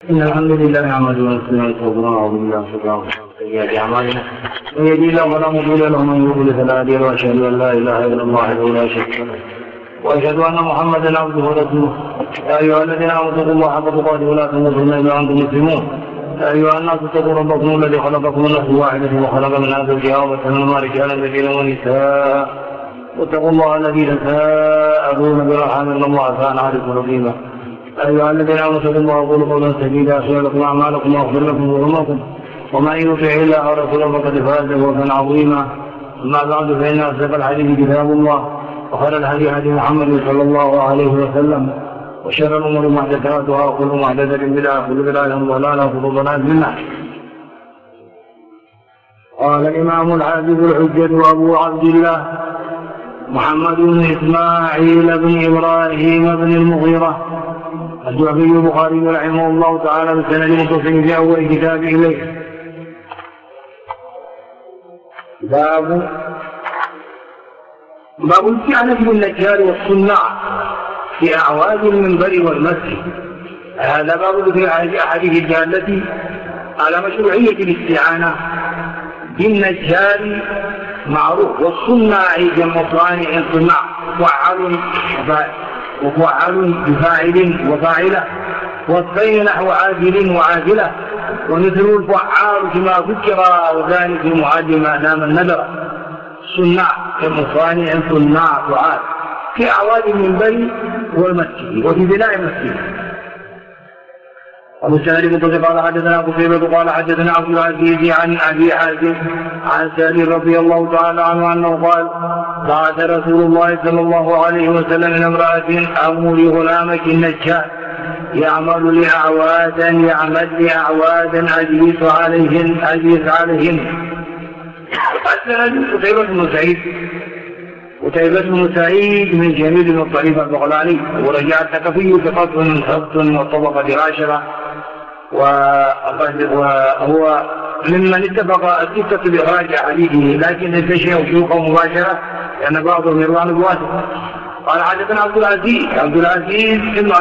إن الحمد لله نحمده ونستعينه ونعوذ بالله من شرور أنفسنا وسيئات أعمالنا من يهده الله فلا مضل له ومن يضلل فلا هادي له وأشهد أن لا إله إلا الله وحده لا شريك له وأشهد أن محمدا عبده ورسوله يا أيها الذين آمنوا اتقوا الله حق تقاته ولا تموتن إلا وأنتم مسلمون يا أيها الناس اتقوا ربكم الذي خلقكم من نفس واحدة وخلق منها زوجها وبث منهما رجالا كثيرا ونساء واتقوا الله الذي تساءلون به إن الله كان عليكم رقيبا أيها الذين آمنوا اتقوا الله وقولوا قولا سديدا يغفر لكم أعمالكم ويغفر لكم ذنوبكم ومن يطع الله ورسوله فقد فاز فوزا عظيما. أما بعد فإن أصدق الحديث كتاب الله وخير الهدي هدي محمد صلى الله عليه وسلم وشر الأمور محدثاتها وكل محدثة بدعة وكل بدعة ضلالة وكل ضلالة في النار. قال الإمام الحافظ الحجة أبو عبد الله محمد بن إسماعيل بن إبراهيم بن المغيرة الجعفي البخاري رحمه الله تعالى بسند متصل في أول كتاب إليه. باب الاستعانة بالنجار والصناع في أعواد المنبر والمسجد. هذا باب ذكر أحاديث الدالة على مشروعية الاستعانة بالنجار معروف، والصناع جمع صانع صناع وفعل بفاعل وفاعلة، والصين نحو عاجل وعاجلة، ومثل الفعال كما ذكر وذلك المعاجل ما دام النذر. صناع جمع صانع صناع فعال في أعواد المنبر والمسجد وفي بناء المسجد. أبو سعيد المتصل قال حدثنا قتيبة قال حدثنا عبد العزيز عن أبي حازم عن سالم رضي الله تعالى عنه أنه قال بعث رسول الله صلى الله عليه وسلم من امرأة أمر غلامك النجار يعمل لأعوادا أجلس عليهن. قتيبة بن سعيد من جميل بن الطريف البغلاني ورجع الثقفي بقطع من حفظ والطبقة العاشرة، وهو ممن اتفق الستة بإخراج حديثه لكن انتشر وشوقه مباشرة لأن بعضهم يروى عن الواسط. قال حدثنا عبد العزيز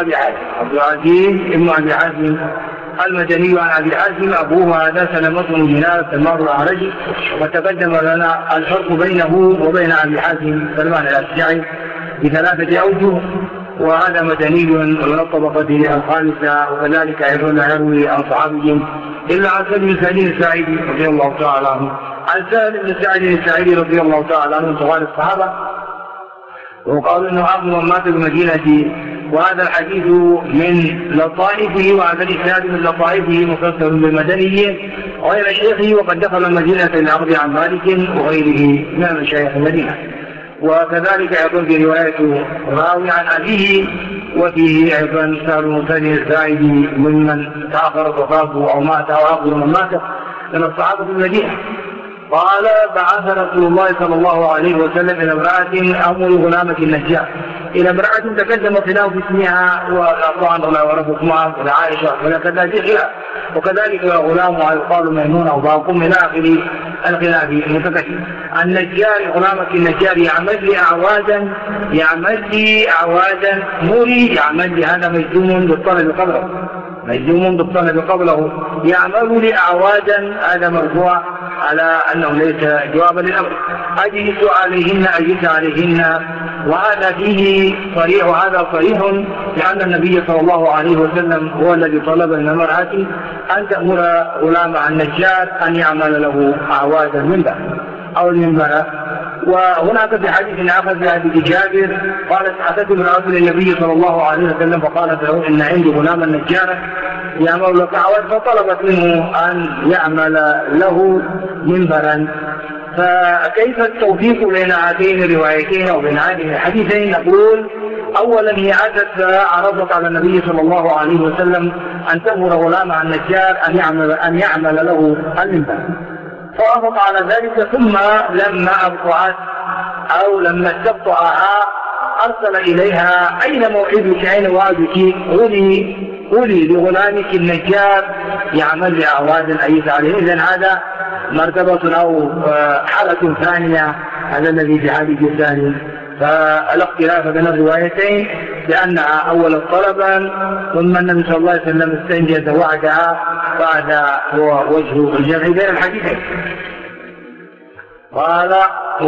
ابن أبي حازم المدني عن أبي حازم أبوه هذا سلمة بن دينار سلمان الأعرجي، وتقدم لنا الفرق بينه وبين أبي حازم سلمان الأشجعي بثلاثة أوجه، وهذا مدني من الطبقة الخامسة، وكذلك أيضا لا يروي عن صحابي إلا عن سالم بن سعيد الساعدي رضي الله تعالى عنه. عن سالم بن سعيد الساعدي رضي الله تعالى عنه صغار الصحابة، وقالوا انه ابو من مات بالمدينه، وهذا الحديث من لطائفه، وهذا الاسناد من لطائفه مفسر بالمدني غير شيخه، وقد دخل المدينه للعقد عن مالك وغيره من مشايخ المدينه. وكذلك ايضا في روايه راوي عن ابيه، وفيه ايضا سالم بن سعيد الساعدي ممن تاخرت وفاته او مات او اخر من مات من الصحابه المدينه. قال بعث رسول الله صلى الله عليه وسلم إلى امرأة أمر غلامك النجار، إلى امرأة تقدم خلاف اسمها وطبعا لا ورد اسمها ولا عائشة ولا كذا خلاف، وكذلك غلامها يقال ميمون أو باقوم إلى آخر الخلاف المتكلم. النجار غلامك النجار يعمل لي أعوادا مري، يعمل لي هذا مجزوم بالطلب قبله يعمل لأعوادا، هذا مرفوع على أنه ليس جوابا للأمر. أجلس عليهن، وهذا فيه صريح، وهذا صريح لأن النبي صلى الله عليه وسلم هو الذي طلب من المرأة أن تأمر غلامها النجار أن يعمل له أعوادا المنبر أو المنبر. وهناك في حديث آخر في حديث جابر قالت أتت امرأة النبي صلى الله عليه وسلم فقالت له إن عندي غلاما نجارا يعمل لك أعواد، فطلبت منه أن يعمل له منبرا. فكيف التوفيق بين هاتين الروايتين أو بين هذين الحديثين؟ نقول أولا هي أتت عرضت على النبي صلى الله عليه وسلم أن تأمر غلامها النجار أن يعمل له المنبر، فوافق على ذلك، ثم لما أبطأت أو لما استبطأها أرسل إليها أين موعدك أين وعدك، قولي لغلامك النجار يعمل لأعواد أيس عليه. إذن هذا مرتبة أو حالة ثانية، هذا الذي في حديث الثاني. فالاختلاف بين الروايتين لأنها أول طلبا، ثم النبي صلى الله عليه وسلم استنجز وعدها، فهذا هو وجه الجمع بين الحديثين. قال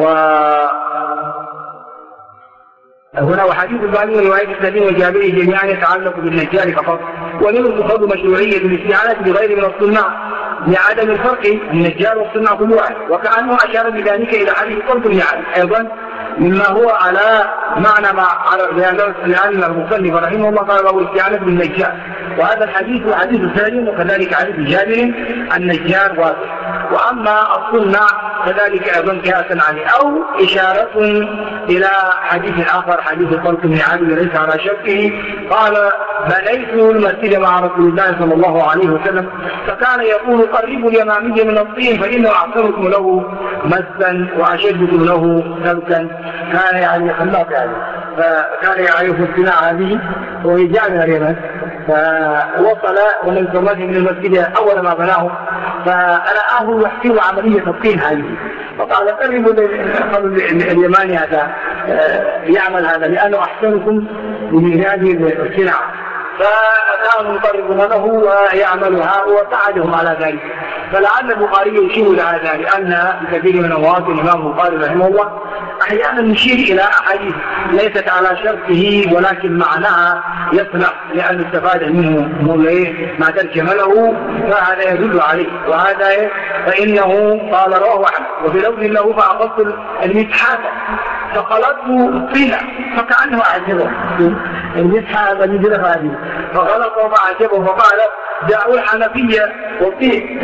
هنا وحديث البخاري ورواية السليم والجابري جميعا يتعلق بالنجار فقط، ومنه فرض مشروعية الاستعانة بغير من الصناع لعدم الفرق النجار والصناع كل واحد، وكأنه أشار بذلك إلى حديث قلت يعني أيضا مما هو على معنى لأن المصنف رحمه الله قال له الاستعانة بالنجار، وهذا الحديث حديث سالم، وكذلك حديث جابر النجار واضح. وأما الصناع كذلك أيضا كأسا عليه، أو إشارة إلى حديث آخر حديث طلق بن علي ليس على شكه قال بنيت المسجد مع رسول الله صلى الله عليه وسلم فكان يقول قربوا اليمامي من الطين فإنه أحسنكم له مسا وأشدكم له سلكا. كان يعني خلاق يعني، فكان يعرف الصناعة هذه ويجعل من اليمن، فوصل ومن صلاه من المسجد أول ما بناه فرآه يحسن عملية الطين هذه، فقال قربوا اليماني هذا يعمل هذا لأنه أحسنكم من هذه الصناعة، فكانوا يقربون له ويعملها وساعدهم على ذلك. فلعل البخاري يشير إلى هذا، لأن بكثير من المواطن الإمام البخاري رحمه الله أحيانا يشير إلى أحاديث ليست على شرطه ولكن معناها يصلح لأن استفاد منه ما ترجم له، فهذا يدل عليه. وهذا فإنه قال رواه أحمد وفي لفظ له فأخذت المسحات فخلطه طينة فكأنه أعجبه المسحة الذي هذه فغلطه فأعجبه فقال دعوا الحنفية والطين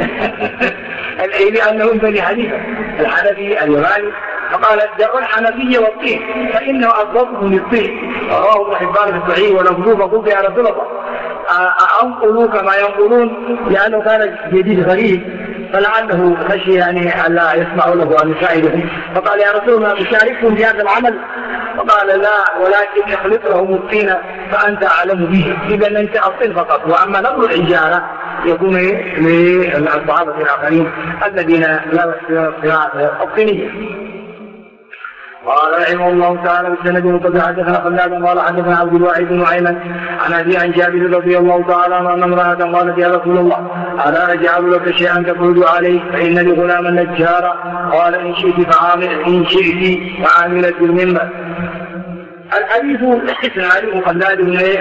لأنه بني حنيفة الحنفي اليماني، فقال دعوا الحنفية والطين فإنه أضبطه للطين. رواه ابن حبان في الصحيح ولفظوه فقلت يا رسول الله أنقلوا كما ينقلون، لأنه كان جديد غريب فلعله خشي يعني ألا يسمع له أن يساعدهم، فقال يا رسول الله أشارككم في هذا العمل؟ فقال لا ولكن اخلط لهم الطين فأنت أعلم به، إذا أنت الطين فقط، وأما نقل الحجارة يكون للصحابة الآخرين الذين لا يستطيعون الصناعة الطينية. قال رحمه الله تعالى بالسند وقد حدثنا خلاد قال حدثنا عبد الواحد بن نعيم عن ابي عن جابر رضي الله تعالى عنه ان امراه قالت يا رسول الله الا اجعل لك شيئا تخرج عليه فان لي غلاما نجارا قال ان شئت فعاملت بالمنبر. الحديث اسناده خلاد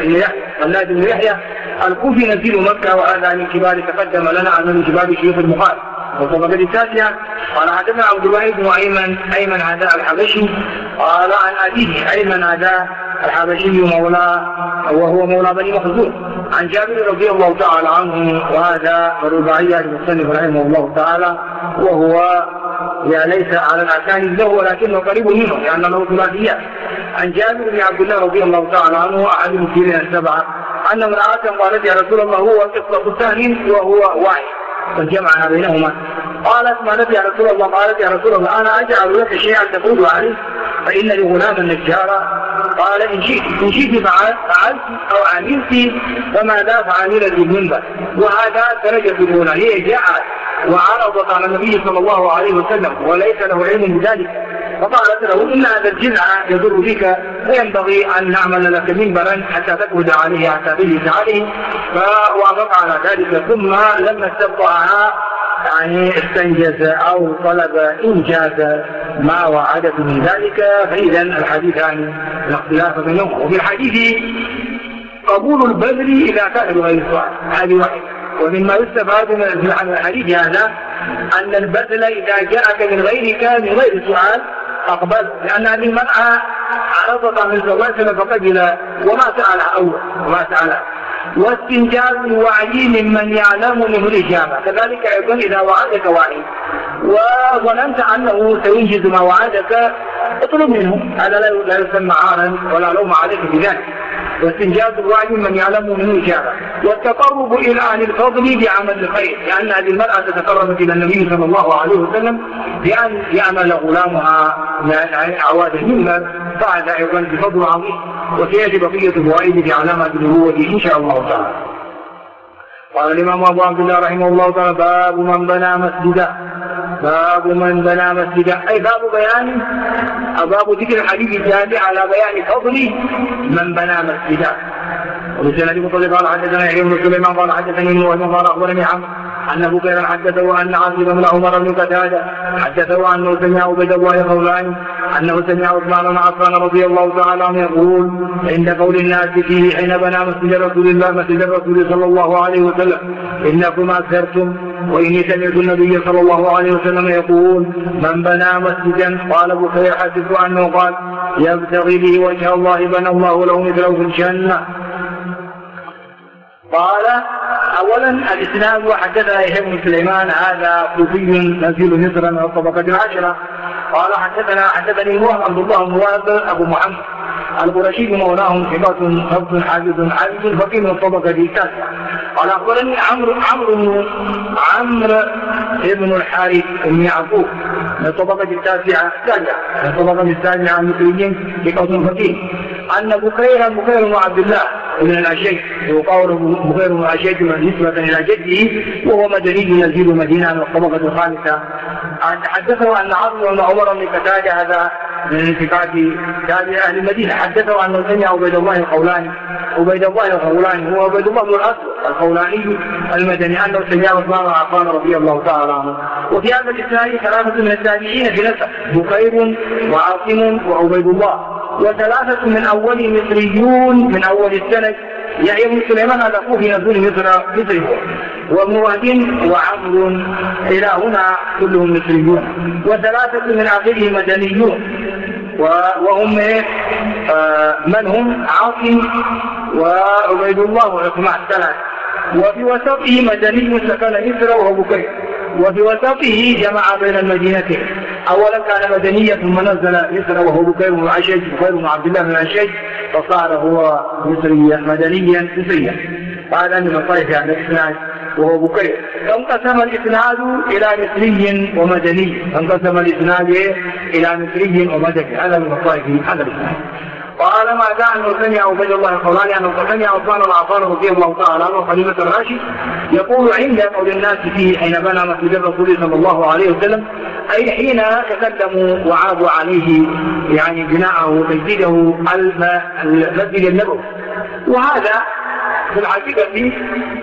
بن يحيى الكوفي نزيل مكه، وهذا من كبار تقدم لنا عن من كبار شيوخ البخاري. وطبقة التاسعة قال حدثنا عبد الواحد بن أيمن هذا الحبشي قال عن أبيه أيمن هذا الحبشي وهو مولى بني مخزوم عن جابر رضي الله تعالى عنه، وهذا الرباعية المصنف رحمه الله تعالى، وهو ليس على الأسانيد له ولكنه قريب منه لأنه ثلاثيات. عن جابر بن عبد الله رضي الله تعالى عنه أحد المسلمين السبعة أن امرأة قالت يا رسول الله هو قصة سهل وهو واحد فجمعنا بينهما. قالت ما نبي يا رسول الله؟ قالت يا رسول الله أنا أجعل لك شيئا تقول عليه فإن لي غلاما نجارا قال إن شئت فعلت أو عملت فماذا فعملت بالمنبر. وهذا درجة الأولى هي جاءت وعرضت على النبي صلى الله عليه وسلم وليس له علم بذلك، فقالت له إن هذا الجزع يضر بك فينبغي أن نعمل لك منبرا حتى تقعد عليه حتى تجلس عليه، فوافق على ذلك. ثم لما استبطأها يعني استنجز أو طلب إنجاز ما وعدت من ذلك. فإذا الحديث عن الاختلاف بينهم. وفي الحديث قبول البذل إذا كان بغير سؤال، هذه واحدة. ومما يستفاد من الحديث هذا أن البذل إذا جاءك من غير سؤال أقبل، لأن هذه المرأة عرضت من صلى الله عليه وسلم فقبل وما سألها واستنجاز الوعي ممن يعلم منه الإجابة. كذلك أيضا إذا وعدك وعي وظننت أنه سينجز ما وعدك اطلب منه، هذا لا يسمى عارا ولا لوم عليك بذلك. واستنجاز الوعي من يعلم منه الإجابة. والتقرب إلى أهل الفضل بعمل الخير، لأن هذه المرأة تتقربت إلى النبي صلى الله عليه وسلم بأن يعمل غلامها أعواد المنبر، فهذا أيضا بفضل عظيم. وسيأتي بقية الفوائد في علامات النبوة إن شاء الله تعالى. قال الإمام أبو عبد الله رحمه الله تعالى باب من بنى مسجدا باب من بنى مسجدا، أي باب بيان باب ذكر الحديث الجامع على بيان فضل من بنى مسجدا. وبسند مطلق قال حدثنا يحيى بن سليمان قال حدثني ابن وهب قال اخبرني عمرو ان بكيرا حدثه ان عاصم بن عمر بن قتاده حدثه انه سمع عبيد الله الخولاني انه سمع عثمان بن عفان رضي الله تعالى عنه يقول عند قول الناس فيه حين بنى مسجد رسول الله مسجد الرسول صلى الله عليه وسلم انكم اكثرتم واني سمعت النبي صلى الله عليه وسلم يقول من بنى مسجدا قال بكير حدث انه قال يبتغي به وجه الله بنى الله له مثله في الجنه. قال اولا الاسناد وحدثنا يحيى بن سليمان هذا كوفي نزيل مصر من الطبقه العاشره. قال حدثني وهب عبد الله بن وهب ابو محمد القرشي مولاهم ثقة حفظ حافظ عابد فقيه من الطبقه التاسعه. قال اخبرني عمرو بن الحارث بن يعقوب من الطبقه التاسعه من الطبقه السابعه المصريين ثقة فقيه ان بكير بن عبد الله بن الاشج يقال بكير بن الاشج نسبه الى جده وهو مدني يزيد مدينه من الطبقه الخامسه. حدثه ان عاصم بن عمر بن قتاده هذا من ثقات تابع اهل المدينه حدثه انه سمع عبيد الله الخولاني هو عبيد الله بن الاسود الخولاني المدني انه سمع عثمان بن عفان رضي الله تعالى عنه. وفي هذا الاسناد ثلاثه من التابعين في نسب بكير وعاصم وعبيد الله وثلاثه من اول مصريون من اول السند يحيى بن سليمان هذا كوفي نزول مصر وابن وهب وعمرو الى هنا كلهم مصريون وثلاثه من اخره مدنيون وهم من هم عاصم وعبيد الله وعثمان ثلاثه. وفي وسطه مدني سكن مصر وهو بكير وفي وسطه جمع بين المدينتين. اولا كان مدنيا ثم نزل مصر وهو بكير بن الاشج بكير بن عبد الله بن الاشج فصار هو مصريا مدنيا مصريا. هذا من مصائب هذا الاسناد وهو بكير. فانقسم الاسناد الى مصري ومدني الى مصري ومدني. هذا من مصائب هذا الاسناد. قال ما دعا انه سمع عبيد الله الخولاني انه سمع عثمان بن عفان رضي الله تعالى عنه خليفه الراشد يقول عند قول الناس فيه حين بنى مسجد الرسول صلى الله عليه وسلم اي حين تقدموا وعابوا عليه يعني بناءه وتجديده المسجد النبوي. وهذا في الحقيقه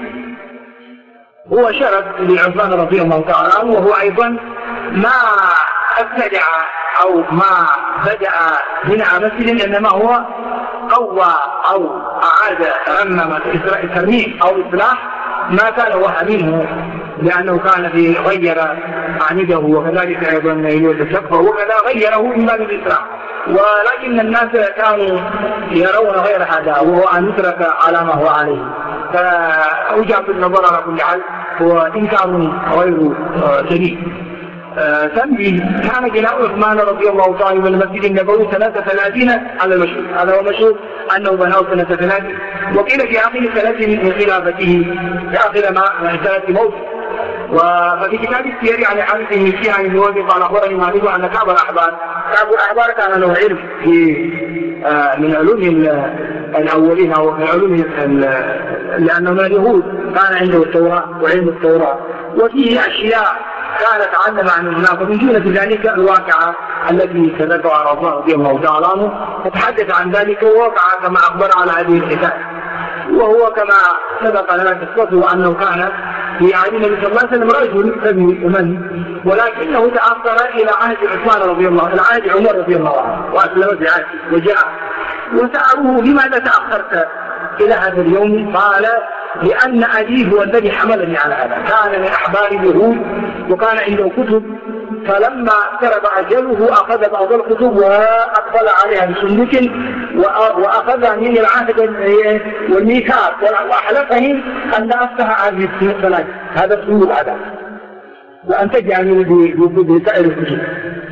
هو شرف لعثمان رضي الله تعالى عنه وهو ايضا ما ابتدع او ما بدأ بناء مسجد انما هو قوى او اعاد رمم ترميم او اصلاح ما كان وهى منه لانه كان غير اعمده وكذلك ايضا يلوث السقف وكذا غيره من باب الاصلاح. ولكن الناس كانوا يرون غير هذا وهو ان يترك على ما هو عليه. فاوجب النظر على كل حال هو انكار غير شديد. ثاني كان جناء عثمان رضي الله تعالى من المسجد النبوي سنة 30 على المشهور. هذا هو المشهور انه بناه سنة 30 وقيل في اخر سنة من خلافته في اخر سنة موته. وفي كتاب السير عن حارث بن شيعة بن وهب قال اخبرني مالك ان كعب الاحبار كان له علم في من علوم الاولين او من علوم لانه من اليهود كان عنده التوراة وعلم التوراة وفيه اشياء كان تعلم عن هناك ومن جملة ذلك الواقعة التي تذكرها عثمان رضي الله تعالى عنه فتحدث عن ذلك ووقع كما اخبر على هذه الحكاية. وهو كما سبق لنا قصته انه كان في عهد النبي صلى الله عليه وسلم رجل ابي امن ولكنه تاخر الى عهد عثمان رضي الله الى عهد عمر رضي الله عنه واسلم في عهده وجاء وسألوه لماذا تاخرت الى هذا اليوم؟ قال لان ابي هو الذي حملني على هذا. كان من احبار اليهود وكان عنده كتب فلما اقترب اجله اخذ بعض الكتب واقبل عليها بسندك واخذ من العهد والميثاق واحلفني ان لا افتح هذه الصلاه هذا سوء الادب وان تجعل بسائر الكتب.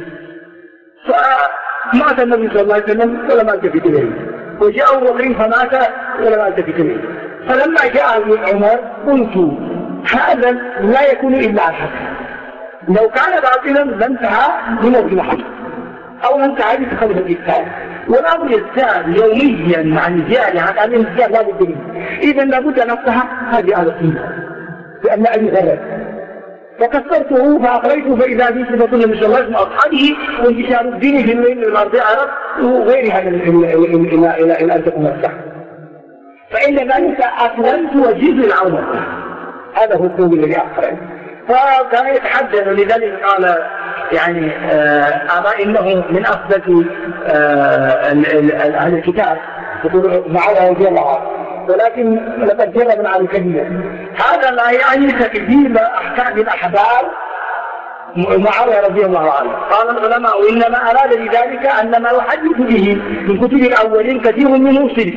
فمات النبي صلى الله عليه وسلم ولم التفت اليه وجاء ابو بكر فمات ولم التفت اليه. فلما جاء عمر قلت هذا لا يكون الا الحق لو كان باطلا لانتهى بموت محمد او انتهى بتخلف الاسلام والامر يزداد يوميا عن زياده عن هذه الزياده لا بد منه. اذا لابد ان نفتح هذه على السنه لان ابي غلط فكسرته فأخرجته فإذا به صفة النبي صلى الله عليه وسلم أصحابه وانتشار الدين في الليل والأرض عرب وغيرها إلى أن تكون السحر. فإن ذلك أسلمت وجزء العودة. هذا هو الثوب الذي أخرج. فكان يتحدث ولذلك قال يعني أرى إنه من أصدق أهل الكتاب يقول معاوية رضي الله عنه، ولكن لقد جرى من على الكبير. هذا لا يعني تكذيب أحكام الأحبار معاوية رضي الله عنه. قال العلماء وإنما أراد بذلك أن ما يحدث به من كتب الأولين كثير منه صدق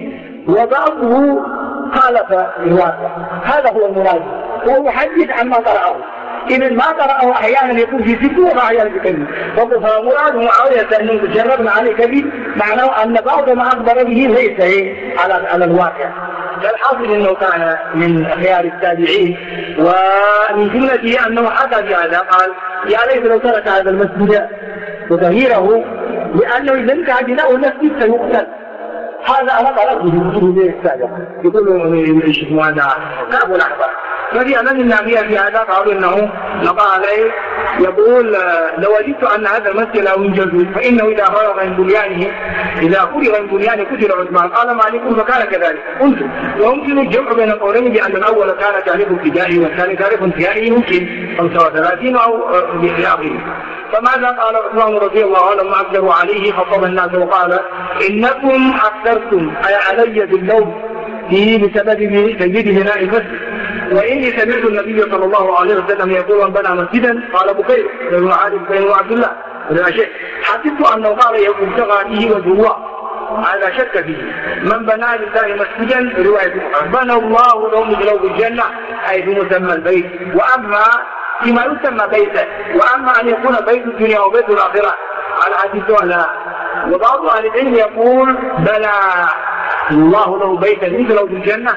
وبعضه خالف الواقع. هذا هو المراد، هو يحدث عن ما قرأه. إذا ما قرأه أحيانا يكون في صدق وأحيانا في كذب. فمراد معاوية أنه جربنا عليه كذب معناه أن بعض ما أخبر به ليس على الواقع. فالحاصل أنه كان من خيار التابعين، ومن جملته أنه حكى بهذا قال يا ليت لو ترك هذا المسجد وظهيره لأنه إذا انتهى بناء المسجد سيقتل. هذا أنا قرأته في كتب السابق يقول الشيخ هذا كعب الأحبار. ففي أمام النبي في هذا قالوا إنه نقع عليه يقول لو وجدت أن هذا المسجد لا ينجز فإنه إذا فرغ من بنيانه إذا فرغ من بنيانه قتل عثمان. قال مالك فكان كذلك. قلت ويمكن الجمع بين القولين بأن الأول كان تاريخ ابتدائي والثاني تاريخ انتهائي يمكن 35 أو بآخره. فماذا قال عثمان رضي الله عنه لما أكثروا عليه خطب الناس وقال إنكم أكثرتم أي علي باللوم بسبب تجديد بناء المسجد، وإني سمعت النبي صلى الله عليه وسلم يقول من بنى مسجدا قال بكير بن عارف بن عبد الله ولا شيء حسبت أنه قال يبتغى فيه وجه الله. هذا شك فيه. من بنى لله مسجدا رواية بنى الله له مثله بالجنة أي في مسمى البيت. وأما فيما يسمى بيتا، وأما أن يكون بيت الدنيا وبيت الآخرة على حديث ولا. وبعض أهل العلم يقول بنى الله له بيتا مثله في الجنة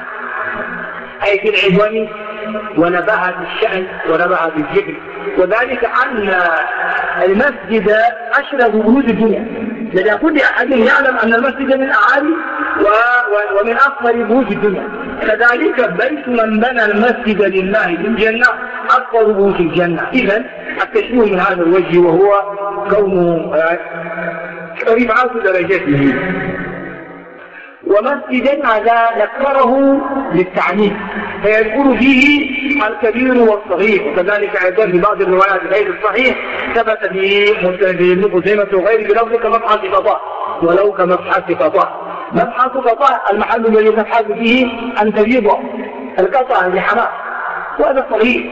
أي في العظم ونباهة الشأن ونباهة الذكر، وذلك أن المسجد أشرف بيوت الدنيا، لأن كل أحد يعلم أن المسجد من أعالي ومن أفضل بيوت الدنيا. كذلك بيت من بنى المسجد لله في الجنة أفضل بيوت الجنة. إذن التشبيه من هذا الوجه وهو كونه رفعة درجته. ومسجدا هذا ذكره للتعنيف فيذكر فيه الكبير والصغير، وكذلك أيضا في بعض الروايات غير الصحيح ثبت في ابن خزيمة وغيره بلفظ كمبحث قضاء ولو كمبحث قضاء. مبحث قضاء المحل الذي تبحث فيه أن تبيض القطع لحمام، وهذا صحيح.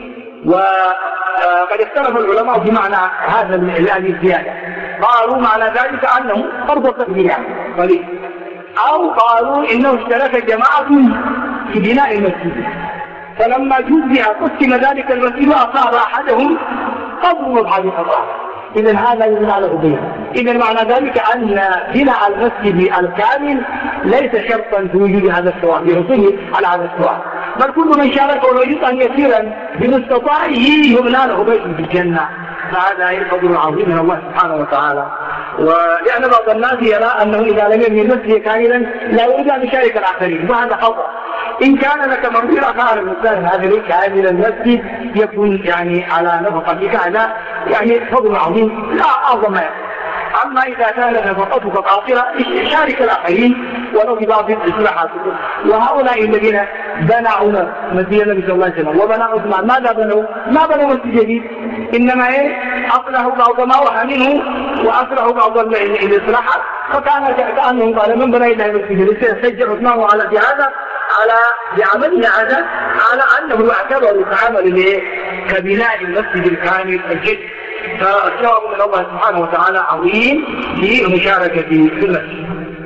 وقد اختلف العلماء في معنى هذه الزيادة، قالوا معنى ذلك أنه فرض تقدير قليل، أو قالوا إنه اشترك جماعة في بناء المسجد فلما جزئ قسم ذلك المسجد أصاب أحدهم قبل مبحث قضاء. إذن هذا يدل على أبيه. إذن معنى ذلك أن بناء المسجد الكامل ليس شرطا في وجود هذا السواء بحصوله على هذا السواء، بل كل من شارك ولو جزءا يسيرا بمستطاعه يبنى له بيت في الجنة. فهذا فضل عظيم من الله سبحانه وتعالى. ولأن بعض الناس يرى أنه إذا لم يبني المسجد كاملا لا يريد أن يشارك الآخرين، وهذا خطأ. إن كان لك منظر قال الإنسان هذا كامل المسجد يكون يعني على نفقتك، هذا يعني فضل عظيم لا أعظم. أما إذا كان نفقتك قاصرة شارك الآخرين ولو في بعض الإصلاحات. وهؤلاء الذين بنوا مسجد النبي صلى الله عليه وسلم وبنوا عثمان ماذا بنوا؟ ما بنوا مسجد جديد، إنما أصلحوا بعض ما وهى منه وأصلحوا بعض الإصلاحات. فكان كأنهم قال من بنى إلى المسجد سجل عثمان على هذا على بعمله هذا على أنه يعتبر كعمل كبناء المسجد الكامل الجد. فالثواب من الله سبحانه وتعالى عظيم في المشاركة في المسجد.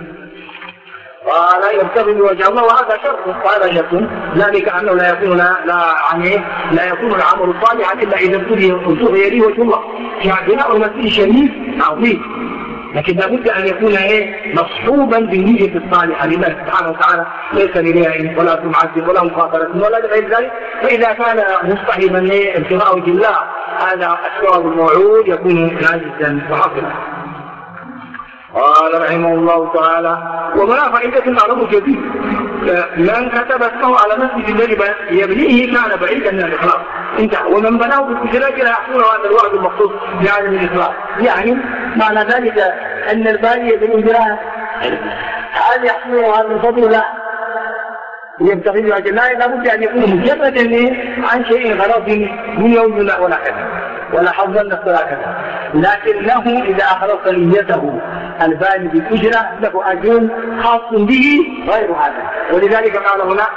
ولا يبتغي وجه الله وهذا شرط، وهذا شرط ذلك أنه لا يكون العمل صالحا إلا إذا ابتغي به وجه الله. يعني بناء المسجد الشريف عظيم، لكن لابد أن يكون مصحوبا بالنية الصالحة لله سبحانه وتعالى، ليس لرياء ولا سمعة ولا مخاطرة ولا غير ذلك. فإذا كان مصطحبا ابتغاء وجه الله هذا الثواب الموعود يكون ناجزا وحاصلا. قال رحمه الله تعالى: ومنع فائدة العرب جديد من كتب اسمه على مسجد الذي يبنيه كان بعيدا من الإخلاص. انتهى. ومن بناه بالكجرات لا يحصل هذا الوعد المخصوص بعدم الإخلاص. يعني معنى ذلك أن الباني بالإجراء هل يحصل هذا الفضل؟ لا، يبتغي وجه الله لابد أن يكون مجردا عن شيء غرض من يوم ولا كذا ولا حظا نفسه كذا، لكنه إذا أخلص نيته الباني بالأجرة له أجر خاص به غير هذا. ولذلك قال هنا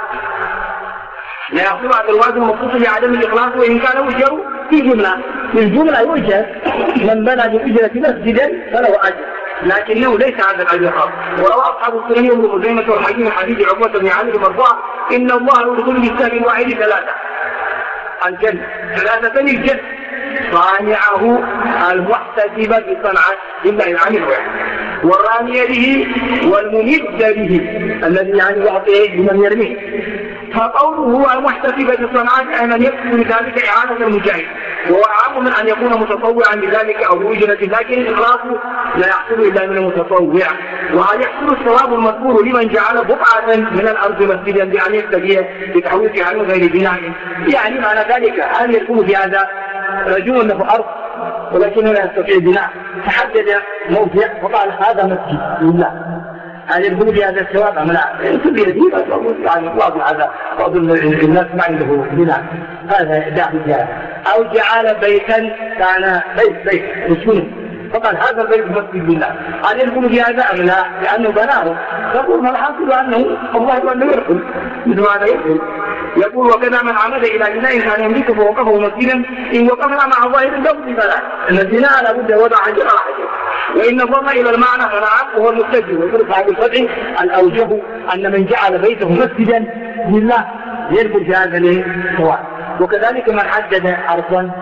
لا يحصل هذا الوعد المخصوص بعدم الإخلاص وإن كان وجهه في جملة. الجملة يوجد من بنى بالأجرة مسجدا فله أجر، لكنه ليس هذا الأجر خاص. وروى أصحاب السنن وابن خزيمة والحديث حديث عقبة بن عامر مرفوعا إن الله يدخل بالسهم الواحد ثلاثة الجنة، ثلاثة الجنة صانعه المحتسب بصنعة لله العامل والرامي به والممد به الذي يعني يعطيه لمن يرميه. فقوله المحتسب بصنعة من يقصد بذلك إعانة المجاهد، وهو أعم من أن يكون متطوعا بذلك أو بوجهة، لكن الإخلاص لا يحصل إلا من المتطوع. وهل يحصل الثواب المذكور لمن جعل بقعة من الأرض مسجدا بأن يستجيب بتحويلها عن غير بناء؟ يعني معنى ذلك هل يكون في هذا رجل له أرض ولكنه لا يستطيع بناء، تحدد موضع وقال هذا مسجد لله، هل يكون في هذا الثواب أم لا؟ كل يدين يعني بعض الناس ما عنده بناء، هذا داعي. أو جعل بيتا كان بيت مسكون فقال هذا البيت مسجد لله، هل يكون في هذا أم لا؟ لأنه بناه. يقول ما الحاصل أنه الله يقول أنه يدخل مثل هذا يدخل. يقول وكذا من عمد إلى بناء كان يملكه فوقفه مسجدا إن وقفنا مع ظاهر اللفظ فلا، أن البناء لابد وضع حجر على حجر، وإن ضم إلى المعنى فنعم وهو المستجد. ويقول صاحب الفتح الأوجه أن من جعل بيته مسجدا لله يدخل في هذا السواء. وكذلك من حدد أرضا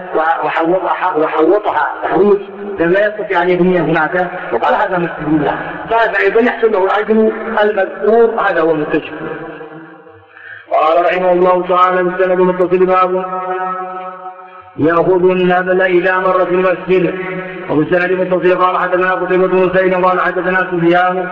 وحوطها تحويط لما يستطيع أن يبني هناك وقال هذا مسجد لله، فهذا أيضا يحصل له الأجر المذكور، هذا هو المستجد. قال رحمه الله تعالى بالسند المتصل باب يأخذ النبل إذا مر في المسجد. وبالسند المتصل قال حدثنا قتيبة بن سعيد قال حدثنا سفيان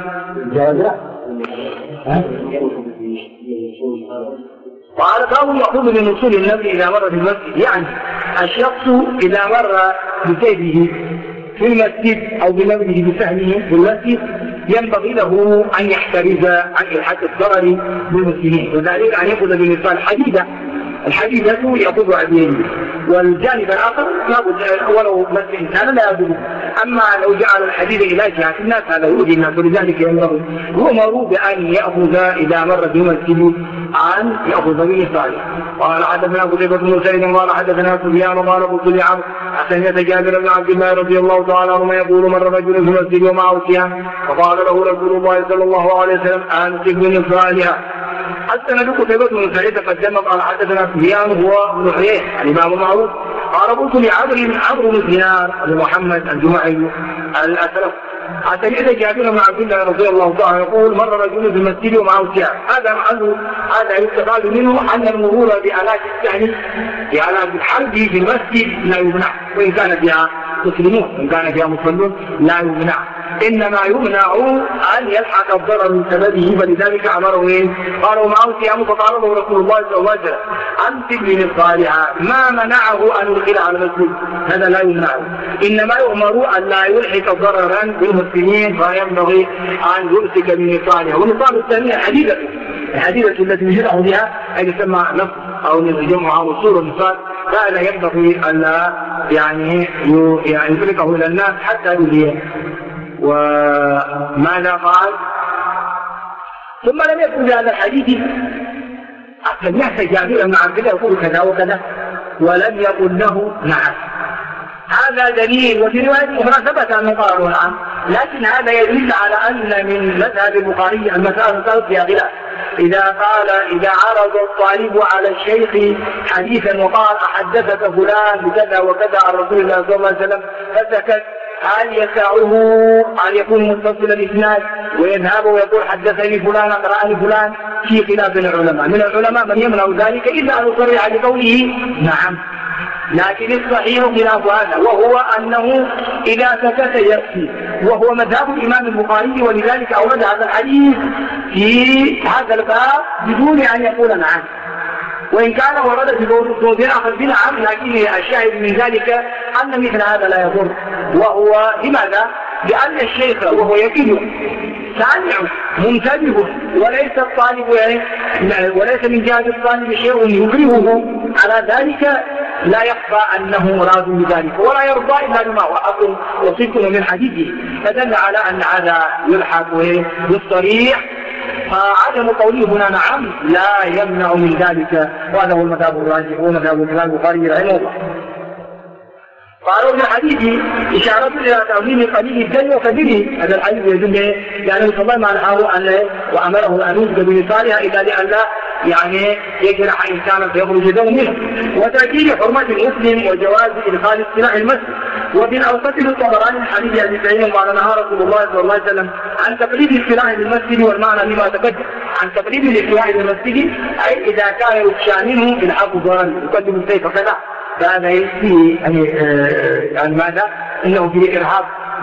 قال باب يأخذ من وصول النبل إذا مر في المسجد، يعني الشخص إذا مر بسيفه في المسجد أو بنبله بسهمه في المسجد ينبغي له أن يحترز عن إلحاق الضرر بالمسلمين، وذلك أن يأخذ بمثال الحديدة يأخذها بيده، والجانب الآخر ولو مس إنسانا لا يضره. أما لو جعل الحديد إلى جهة الناس هذا يؤذي الناس، ولذلك ينبغي يؤمر بأن يأخذ إذا مر بالمسجد أن يأخذ بمثاله. قال حدثنا قتيبة بن سعيد قال حدثنا سفيان قال قلت لعمرو سمعت جابر بن عبد الله رضي الله تعالى عنهما يقول مر رجل في المسجد ومعه سهام فقال له رسول الله صلى الله عليه وسلم أمسك بمثالها. السند قتيبة بن سعيد تقدم قال حدثنا سفيان هو ابن عيينة الإمام المعروف قال قلت لعمرو بن دينار محمد الجمعي الأسلف سمعت جابر بن عبد الله رضي الله تعالى يقول مر رجل في المسجد ومعه سهام. هذا يستفاد منه أن المرور بآلات السهل بآلات الحرب في المسجد لا يمنع، وإن كان فيها مسلمون إن كان فيها مصلون لا يمنع، إنما يمنع أن يلحق الضرر من سببه، فلذلك أمره قالوا معه سهام فقال له رسول الله صلى الله عليه وسلم أمسك بمثقالها، ما منعه أن يدخل على المسجد، هذا لا يمنعه، إنما يؤمر أن لا يلحق ضررا بالمسلمين فينبغي أن يمسك بمثقالها. والمثال الثاني الحديدة التي يجرع بها أي يسمى نص أو جمعها وصول المثال، فهذا ينبغي أن لا يعني يطلقه إلى الناس حتى يؤذيه. وماذا قال؟ ثم لم يكن بهذا الحديث سمعت جابر بن عبد الله يقول كذا وكذا ولم يقل له نعم، هذا دليل. وفي رواية أخرى ثبت أنه قال نعم، لكن هذا يدل على أن من مذهب البخاري المسألة فيها خلاف. إذا عرض الطالب على الشيخ حديثا وقال أحدثك فلان بكذا وكذا عن رسول الله صلى الله عليه وسلم فسكت، هل يسعه أن يكون متصل الإسناد ويذهب ويقول حدثني فلان أقرأني فلان؟ في خلاف العلماء، من العلماء من يمنع ذلك إلا أن يصرح بقوله نعم، لكن الصحيح خلاف هذا، وهو أنه إذا سكت يكفي، وهو مذهب الإمام البخاري، ولذلك أورد هذا الحديث في هذا الباب بدون أن يقول نعم. وإن كان ورد في موضع آخر بنعم، لكن الشاهد من ذلك أن مثل هذا لا يضر. وهو لماذا؟ لأن الشيخ وهو يكيد سامع منتبه، وليس الطالب وليس من جهة الطالب شيء يكرهه على ذلك، لا يخفى أنه راض بذلك ولا يرضى إلا بما هو أصل وصدق من حديثه، فدل على أن هذا يلحق بالصريح. فعدم قوله هنا نعم لا يمنع من ذلك، وهذا هو المذهب الراجح ومذهب الإمام البخاري رحمه الله. قالوا في الحديث إشارة إلى تعظيم قليل الدم وكبيره، هذا الحديث يدل يعني صلى الله عليه وسلم وأمره أن يوجد بمثالها إلا لأن لا يعني يجرح إنسانا فيخرج دم منه، وتأكيد حرمة المسلم وجواز إدخال السلاح المسجد. وفي الأوسط الطبراني الحديث أبي سعيد قال نهى رسول الله صلى الله عليه وسلم عن تقليد السلاح للمسجد، والمعنى بما تقدم عن تقليد السلاح للمسجد أي إذا كان يخشى منه الحق ضررا يقدم السيف كذا، فهذا فيه يعني ماذا؟ إنه فيه إرهاب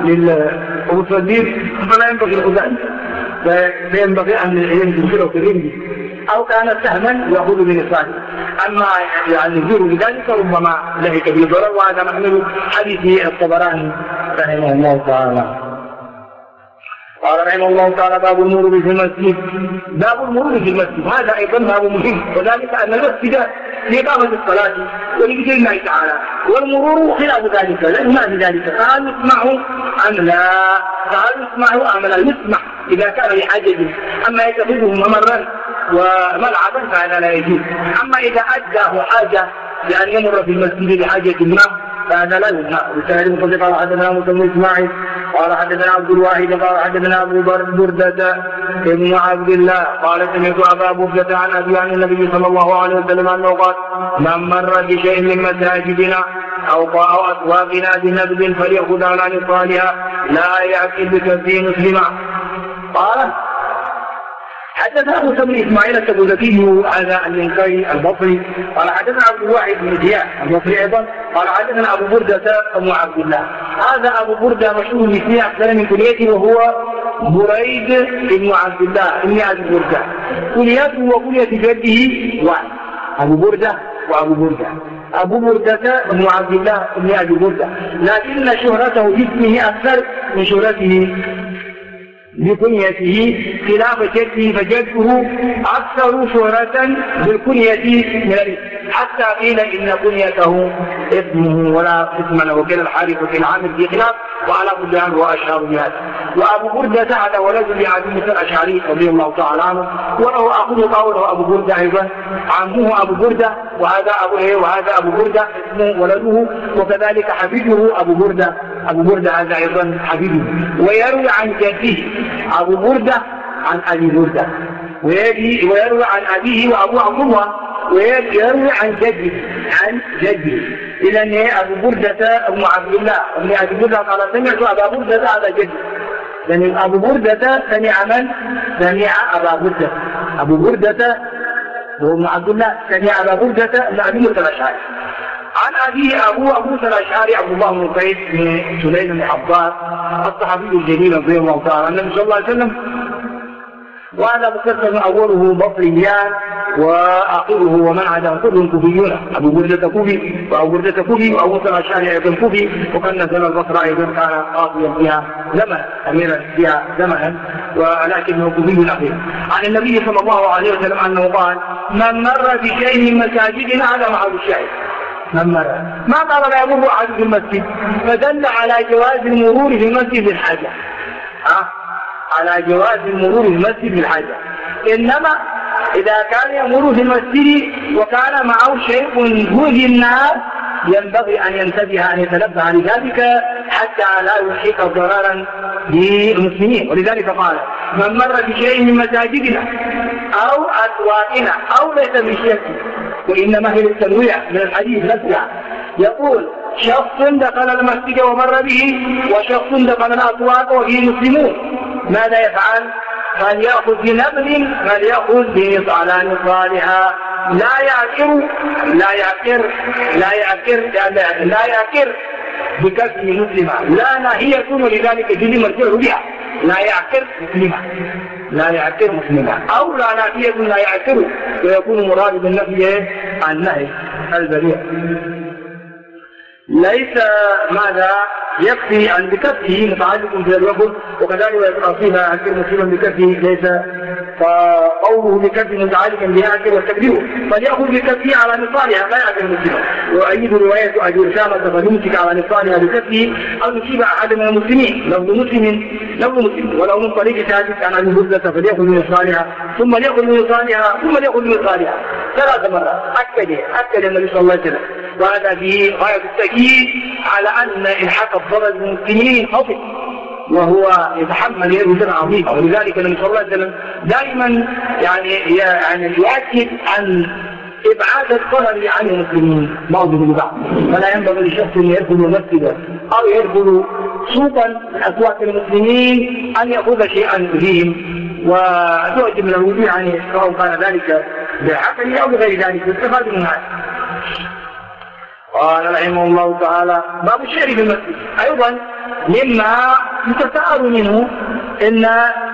للمصلين، فلا ينبغي الأذان، فينبغي أن ينزل في الرمز أو كان سهما يأخذ بنصابه. أما يعني الزور بذلك ربما لهك بضرر، وهذا محمل حديث الطبراني رحمه الله تعالى. قال رحمه الله تعالى باب المرور في المسجد. باب المرور في المسجد هذا أيضا باب مهم، وذلك أن المسجد لإقامة الصلاة ولذكر الله تعالى، والمرور خلاف ذلك، لأن ما في ذلك فهل يسمع أم لا؟ فهل يسمع أم لا؟ يسمح إذا كان لحاجة، أما يتخذه ممرا وملعبا فهذا لا يجوز. أما إذا أداه حاجة بأن يمر في المسجد لحاجة ما فهذا لا يمنع. وسائل المصدق قال حدثنا مسلم إسماعيل قال حدثنا عبد الواحد قال حدثنا أبو بردة بن عبد الله قال سمعت أبا بردة عن أبي عن النبي صلى الله عليه وسلم أنه قال من مر بشيء من مساجدنا أو أسواقنا بنبذ فليأخذ على نصالها لا يأكل بكفه مسلما. قال حدثنا موسى بن اسماعيل التبوذكي هذا المنكري البصري قال حدثنا عبد الواحد بن زياد البصري ايضا قال حدثنا ابو برده ابو عبد الله. هذا ابو برده مشهور باسمه اكثر من كنيته، وهو بريد بن عبد الله بن ابي برده. كنيته وكنيه جده واحد، ابو برده وابو برده. ابو برده بن عبد الله بن ابي برده، لكن شهرته باسمه اكثر من شهرته بكنيته خلاف جده، فجده أكثر شهرة بالكنية من الاسم، حتى قيل إن كنيته اسمه ولا اسم له كلا الحارث في العامل في خلاف، وعلى كل حال هو أشهر بهذا. وأبو بردة هذا ولد لأبي موسى الأشعري رضي الله تعالى عنه، وله أخوه قوله أبو بردة أيضا عمه أبو بردة، وهذا أبو بردة اسمه ولده، وكذلك حفيده أبو بردة. أبو بردة هذا أيضا حفيده، ويروي عن جده أبو بردة عن أبي بردة، ويروي عن أبيه وأبو عبد الله، ويروي عن جده إذا أبو بردة ابن عبد الله ابن أبي بردة قال سمعت أبا بردة هذا جده، لأن أبو بردة سمع من؟ سمع أبا بردة. أبو بردة وابن عبد الله سمع أبا بردة ابن أبي موسى الأشعري عن أبيه أبو موسى الأشعري عبد الله بن قيس بن سليم بن حبان الصحابي الجليل رضي الله تعالى عن النبي صلى الله عليه وسلم. وهذا مكتسب أوله بصريان وآخره ومن عداه كلهم كوفيون، أبو بردة كوفي وأبو بردة كوفي وأبو موسى الأشعري أيضا كوفي، وكان نزل البصرة أيضا كان قاضيا فيها زمن أميرا فيها زمنا، ولكنه كوفي أخير. عن النبي صلى الله عليه وسلم أنه قال من مر بشيء من مساجدنا هذا محل الشاهد، ما قال لا يمر أحد في المسجد، فدل على جواز المرور في المسجد بالحاجة، على جواز المرور في المسجد بالحاجة. إنما إذا كان يمر في المسجد وكان معه شيء يؤذي الناس ينبغي أن ينتبه أن يتنبه لذلك حتى لا يلحق ضررا بالمسلمين. ولذلك قال من مر بشيء من مساجدنا أو أسواقنا أو ليس بشيء، وإنما هي للتنويع من الحديث نفسها. يقول شخص دخل المسجد ومر به، وشخص دخل الأسواق وفيه مسلمون، ماذا يفعل؟ فليأخذ بنبل فليأخذ على نصالها، لا يعكر بكسر مسلمة، لا ناهية ولذلك جزي مرجعه بها، لا يعكر مسلمة، لا يعتر مسلما، أو لا نافية لا يعتر، ويكون مراد بالنفي النهي البريء. ليس ماذا يكفي أن بكفه متعلق بالوقت، وكذلك يقرأ فيها عتر مسلما بكفه ليس، فقوله بكفه متعلقا بيعتر والتكبير فليأخذ بكفه على نصالها لا يعتر مسلما. ويؤيد رواية أبي أسامة فليمسك على نصالها بكفه أو يصيب أحد من المسلمين، لفظ مسلم ولو من طريق ثابت عن أبي هريرة فليأخذ بنصالها ثم ليأخذ بنصالها ثم ليأخذ بنصالها 3 مرات. أكد النبي صلى الله عليه وسلم، وهذا فيه غاية التأكيد على أن إلحاق الضرر بالمسلمين خطئ وهو يتحمل يده عظيمة. ولذلك النبي صلى الله عليه وسلم دائما يعني يؤكد عن إبعاد الضرر عن المسلمين بعضهم ببعض، فلا ينبغي لشخص أن يدخل مسجدا أو يدخل سوقا من أسواق المسلمين أن يأخذ شيئا فيهم وتؤدي من الوجوه عنه، سواء كان ذلك بعقل أو بغير ذلك استفاد من هذا. قال رحمه الله تعالى: باب الشعر في المسجد. أيضا مما يتساءل منه إن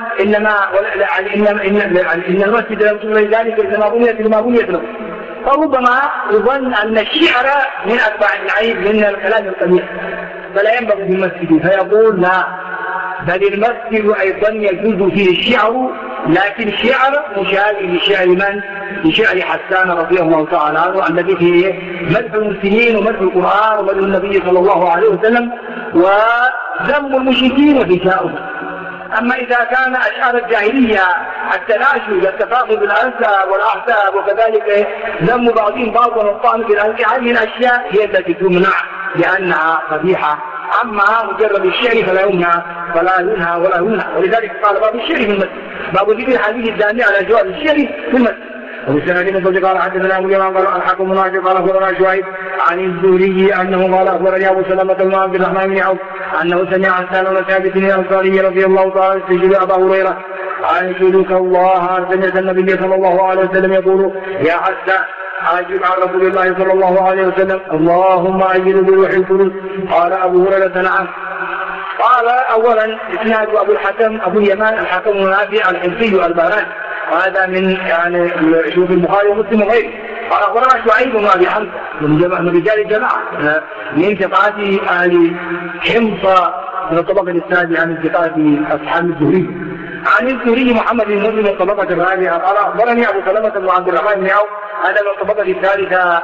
المسجد لم تبنى ذلك إنما بنيت له، فربما يظن أن الشعر من أتباع العيب من الكلام القبيح فلا ينبغي في المسجد، فيقول لا، بل المسجد أيضا يجوز فيه الشعر، لكن الشعر مشابه لشعر من؟ لشعر حسان رضي الله تعالى عنه الذي فيه مدح المسلمين ومدح القرآن ومدح النبي صلى الله عليه وسلم وذم المشركين وحجاؤهم. أما إذا كان أشعار الجاهلية التناشد التفاخر بالأنساب والأحساب وكذلك ذم بعضهم بعضا والطعن في الأنساب، هذه الأشياء هي التي تمنع لأنها قبيحة. أما مجرد الشعر فلا ينهى ولا ينهى. ولذلك قال باب الشعر في المسجد، باب ذكر الحديث الداني على جواز الشعر في المسجد. وبالسند من قال حدثنا أبو اليمان قال الحكم نافع قال أخبرنا شعيب عن الزهري أنه قال أخبرني أبو سلمة بن عبد الرحمن بن عوف أنه سمع عن سالم ثابت الأنصاري رضي الله تعالى عنه أبا هريرة: أنشدك الله سمعت النبي صلى الله عليه وسلم يقول: يا حسان أجب عن رسول الله صلى الله عليه وسلم: اللهم أجل بروح القدس. قال أبو هريرة: نعم. قال أولا إسناد أبو الحكم أبو اليمان الحكم نافع الحمصي البهراني، وهذا من شوف البخاري ومسلم وغيره. قال أخبرنا شعيب بن أبي حمزة من رجال الجماعة من ثقات أهل حمص من الطبقة الثانية عن ثقات أصحاب الزهري. عن الزهري محمد بن مسلم من الطبقة الرابعة قال أخبرني أبو سلمة بن عبد الرحمن بن عوف هذا من الطبقة الثالثة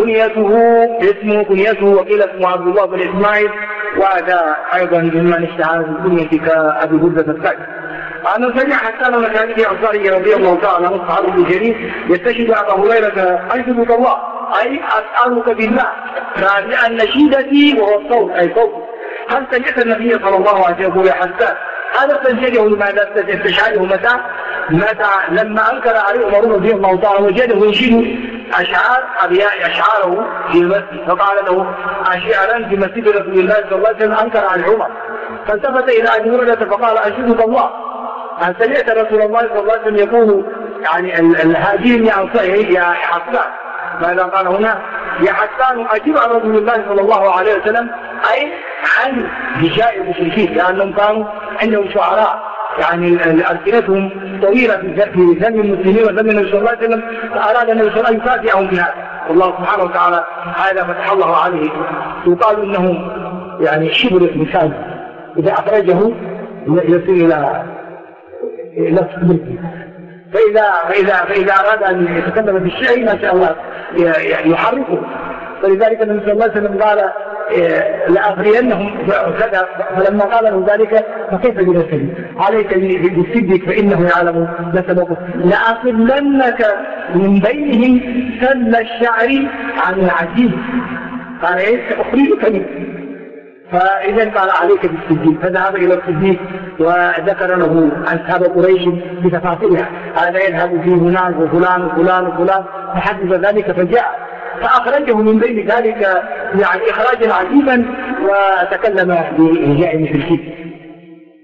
كنيته وقيل اسمه عبد الله بن إسماعيل، وهذا أيضا ممن اشتهر بالكنية كأبي بردة الثالث. أنه سمع حسان بن ثابت الأنصاري رضي الله تعالى عنه الصحابي الجليل يستشهد أبا هريرة: أنشدك الله أي أسألك بالله، لأن نشيدتي وهو الصوت أي صوت. هل سمعت النبي صلى الله عليه وسلم يا حسان؟ هذا تنشده لماذا استشهاده متى لما أنكر عليه عمر رضي الله تعالى وجده ينشد أشعاره في المسجد، فقال له: أشعرا في مسجد رسول الله صلى الله عليه وسلم أنكر على عمر، فالتفت إلى أبي هريرة فقال: أنشدك الله هل سمعت رسول الله صلى الله عليه وسلم يقول يعني الهاجين يا حسان؟ ماذا قال هنا؟ يا حسان أجب عن رسول الله صلى الله عليه وسلم، أي عن هجاء المشركين، لأنهم كانوا عندهم شعراء يعني ألسنتهم طويلة في ذم المسلمين وذم النبي صلى الله عليه وسلم، فأراد النبي صلى الله عليه وسلم يكافئهم بهذا، والله سبحانه وتعالى هذا فتح الله عليه. يقال إنه يعني شبر لسان إذا أخرجه يصل إلى الصدق، فإذا أراد أن يتكلم بالشيء ما شاء الله يحركه. فلذلك النبي صلى الله عليه وسلم قال: لأغرينهم كذا، فلما قال له ذلك فكيف بنفسه؟ عليك بالصدق فإنه يعلم نسبك. لأصلنك من بينهم سل الشعر عن العجيب. قال: إيه سأخرجك منه. فإذا قال: عليك بالصديق، فذهب إلى الصديق وذكر له أصحاب قريش بتفاصيلها، هذا يذهب في هناك وفلان وفلان وفلان، فحدث ذلك فجاء فأخرجه من بين ذلك يعني إخراجا عجيبا وتكلم بإهجاء المشركين.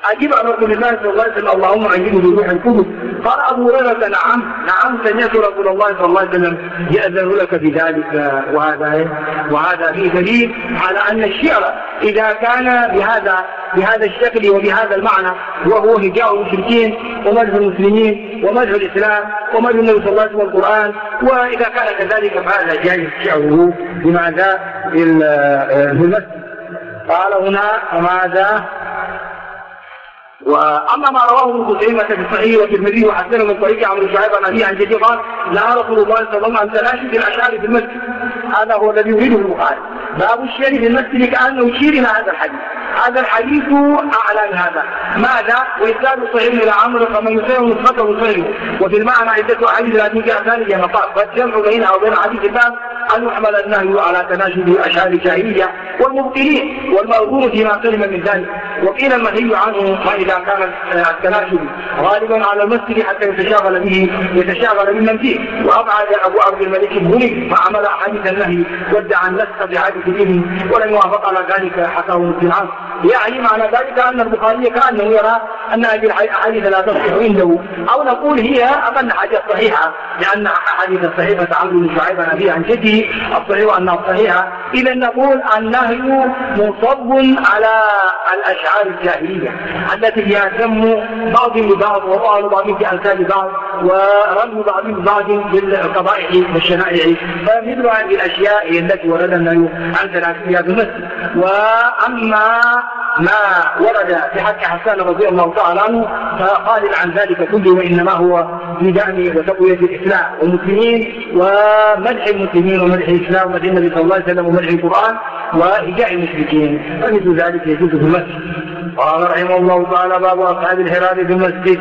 أجيب عن رسول الله صلى الله عليه وسلم اللهم أجيبه بروح القدس. قال أبو هريرة نعم سمعت رسول الله صلى الله عليه وسلم يأذن لك بذلك. وهذا فيه دليل على أن الشعر إذا كان بهذا الشكل وبهذا المعنى وهو هجاء المشركين ومدح المسلمين ومدح الإسلام ومدح النبي صلى الله عليه وسلم والقرآن، وإذا كان كذلك فهذا جائز شعره بماذا؟ في المسجد. قال هنا ماذا؟ وأما ما رواه ابن خزيمة في الصحيح والترمذي وحسنه من طريق عمرو بن شعيب عن أبيه عن جده قال نهى رسول الله صلى الله عليه وسلم عن تناشد الأشعار في المسجد. هذا هو الذي يريده البخاري، باب الشعر في المسجد كأنه يشير إلى هذا الحديث. هذا الحديث أعلى من هذا. ماذا؟ وإسناد صحيح إلى عمرو فمن يسير نسخته صحيح، وفي المعنى عدة أحاديث لا تنكر ثانية مقال، فالجمع بينها وبين حديث الباب أن يحمل النهي على تناشد الأشعار الجاهلية والمبطلين والمأذون فيما سلم من ذلك. وقيل المنهي عنه ما إذا كان التناشد غالبا على المسجد حتى يتشاغل بمن فيه. وأبعد أبو عبد الملك الغني فعمل أحاديث النهي وادعى النسخ بحادث دينه ولم يوافق على ذلك حكاه ابن عاص. يعني معنى ذلك أن البخاري كأنه يرى أن هذه الأحاديث لا تصح عنده، أو نقول هي أقل حاجة صحيحة، لأن أحاديث الصحيحة عمرو بن شعيب عن أبيه عن جده الصحيح أنها صحيحة. إذا نقول النهي منصب على الأشعار الجاهلية التي يهتم بعض ببعض وقال بعض بأنساب بعض ورمي بعض ببعض بالقضائح والشنائع، فمثل هذه الأشياء هي التي ورد النهي عن تناشدها في المسجد. وأما ما ورد في حق حسان رضي الله تعالى عنه فقال عن ذلك كله، وإنما هو في دعم وتقوية الإسلام والمسلمين ومدح المسلمين ومدح الإسلام ومدح النبي صلى الله عليه وسلم ومدح القرآن وإيجاء المشركين، فمثل ذلك يجوز في المسجد. قال رحمه الله تعالى باب أصحاب الحراب في المسجد.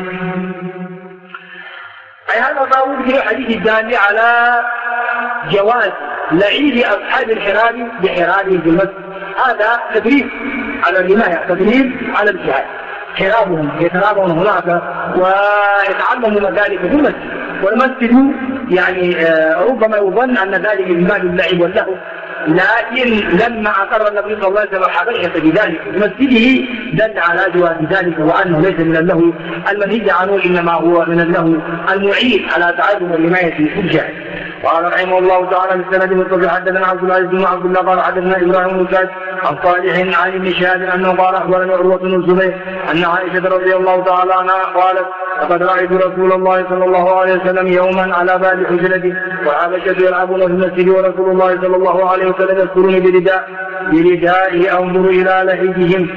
أي هذا باب في الحديث الدال على جواز لعيب أصحاب الحراب بحرابهم في المسجد. هذا تدريب على الرماية، تدريب على الجهاد. حرابهم يترابون هناك ويتعلمون ذلك في المسجد، والمسجد يعني ربما يظن أن ذلك من باب اللعب واللهو، لكن لما أقر النبي صلى الله عليه وسلم حبشة بذلك في مسجده دل على جواز ذلك وأنه ليس من اللهو المنهي عنه، إنما هو من اللهو المعين على تعلم الرماية في الجهاد. قال رحمه الله تعالى بالسند المتصل حدثنا عبد العزيز بن عبد الله قال حدثنا ابراهيم بن سعد عن صالح عن ابن شهاب انه قال اخبرني عروه بن الزبير ان عائشه رضي الله تعالى عنها قالت لقد رايت رسول الله صلى الله عليه وسلم يوما على باب حجرته وحبشه يلعبون في المسجد ورسول الله صلى الله عليه وسلم يذكرني بردائه انظر الى لحيهم.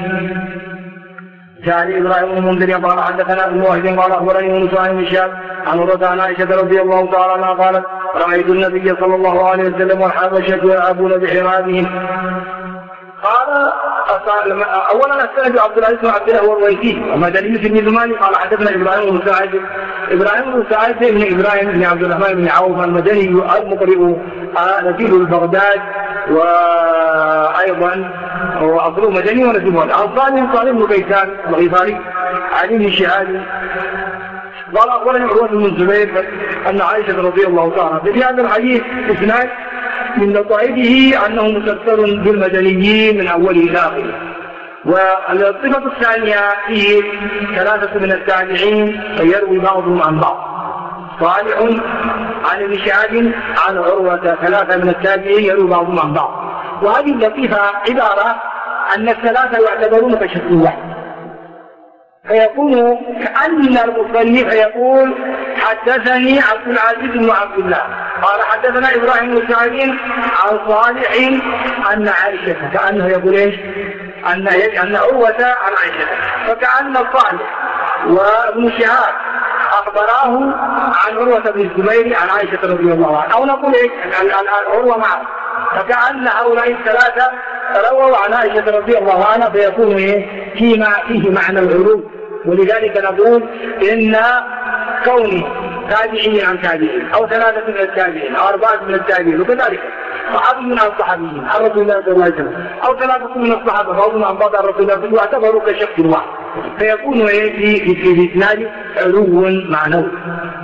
جاء ابراهيم بن منذر قال حدثنا ابن وهب قال اخبرني يونس عن ابن شهاب عن عروه عن عائشه رضي الله تعالى عنها قالت رأيت النبي صلى الله عليه وسلم والحبشة يلعبون بحرابهم. قال أولا السند عبد العزيز بن عبد الله الرويسي ومدني في النزماني قال حدثنا إبراهيم بن سعيد بن إبراهيم بن عبد الرحمن بن عوف المدني المقرئ نزيل بغداد وأيضا وأصله مدني ونزيل عن صالح بن كيسان الغفاري عن ابن شهاب قال أخبرني عروة بن الزبير أن عائشة رضي الله تعالى في هذا الحديث إسناد من لطائفه أنه مسلسل بالمدنيين من أوله إلى آخره. والصفة الثانية فيه ثلاثة من التابعين فيروي بعضهم عن بعض. صالح عن ابن شهاب عن عروة ثلاثة من التابعين يروي بعضهم عن بعض. وهذه اللطيفة عبارة أن الثلاثة يعتبرون كشخص واحد، فيكون كأن المصنف يقول حدثني عبد العزيز بن عبد الله قال حدثنا إبراهيم بن سعيد عن صالح أن عائشة، كأنه يقول إيش؟ أن عروة عن عائشة، فكأن صالح وابن شهاب أخبراه عن عروة بن الزبير عن عائشة رضي الله عنها، أو نقول إيش؟ عروة معه، فكأن هؤلاء الثلاثة رووا عن عائشة رضي الله عنها، فيكون فيه معنى العلو. ولذلك نقول إن كون تابعين عن تابعين أو ثلاثة من التابعين أو أربعة من التابعين وكذلك صحابي عن صحابيين عن رسول الله صلى الله عليه وسلم أو ثلاثة من الصحابة بعضهم عن بعض عن رسول الله صلى الله عليه وسلم يعتبروا كشخص واحد، فيكون في إسناد علو معنوي.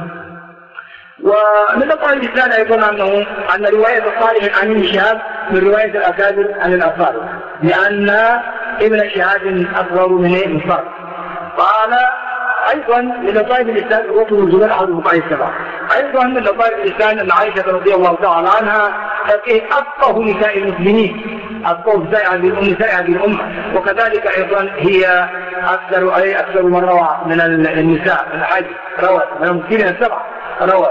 ومن قال الإسلام أيضا أن رواية الصالح عن ابن شهاب من رواية الأكابر عن الأصغر، لأن ابن شهاب أصغر من الصالح، قال أيضا من لطائف الإسلام الوصف والزبير أحد الفقهاء السبعة. أيضا من لطائف الإسلام أن عائشة رضي الله تعالى عنها أفقه نساء المسلمين، أفقه نساء هذه الأمة، وكذلك أيضا هي أكثر من روى من النساء من الحج، روى من المسلمين السبعة روى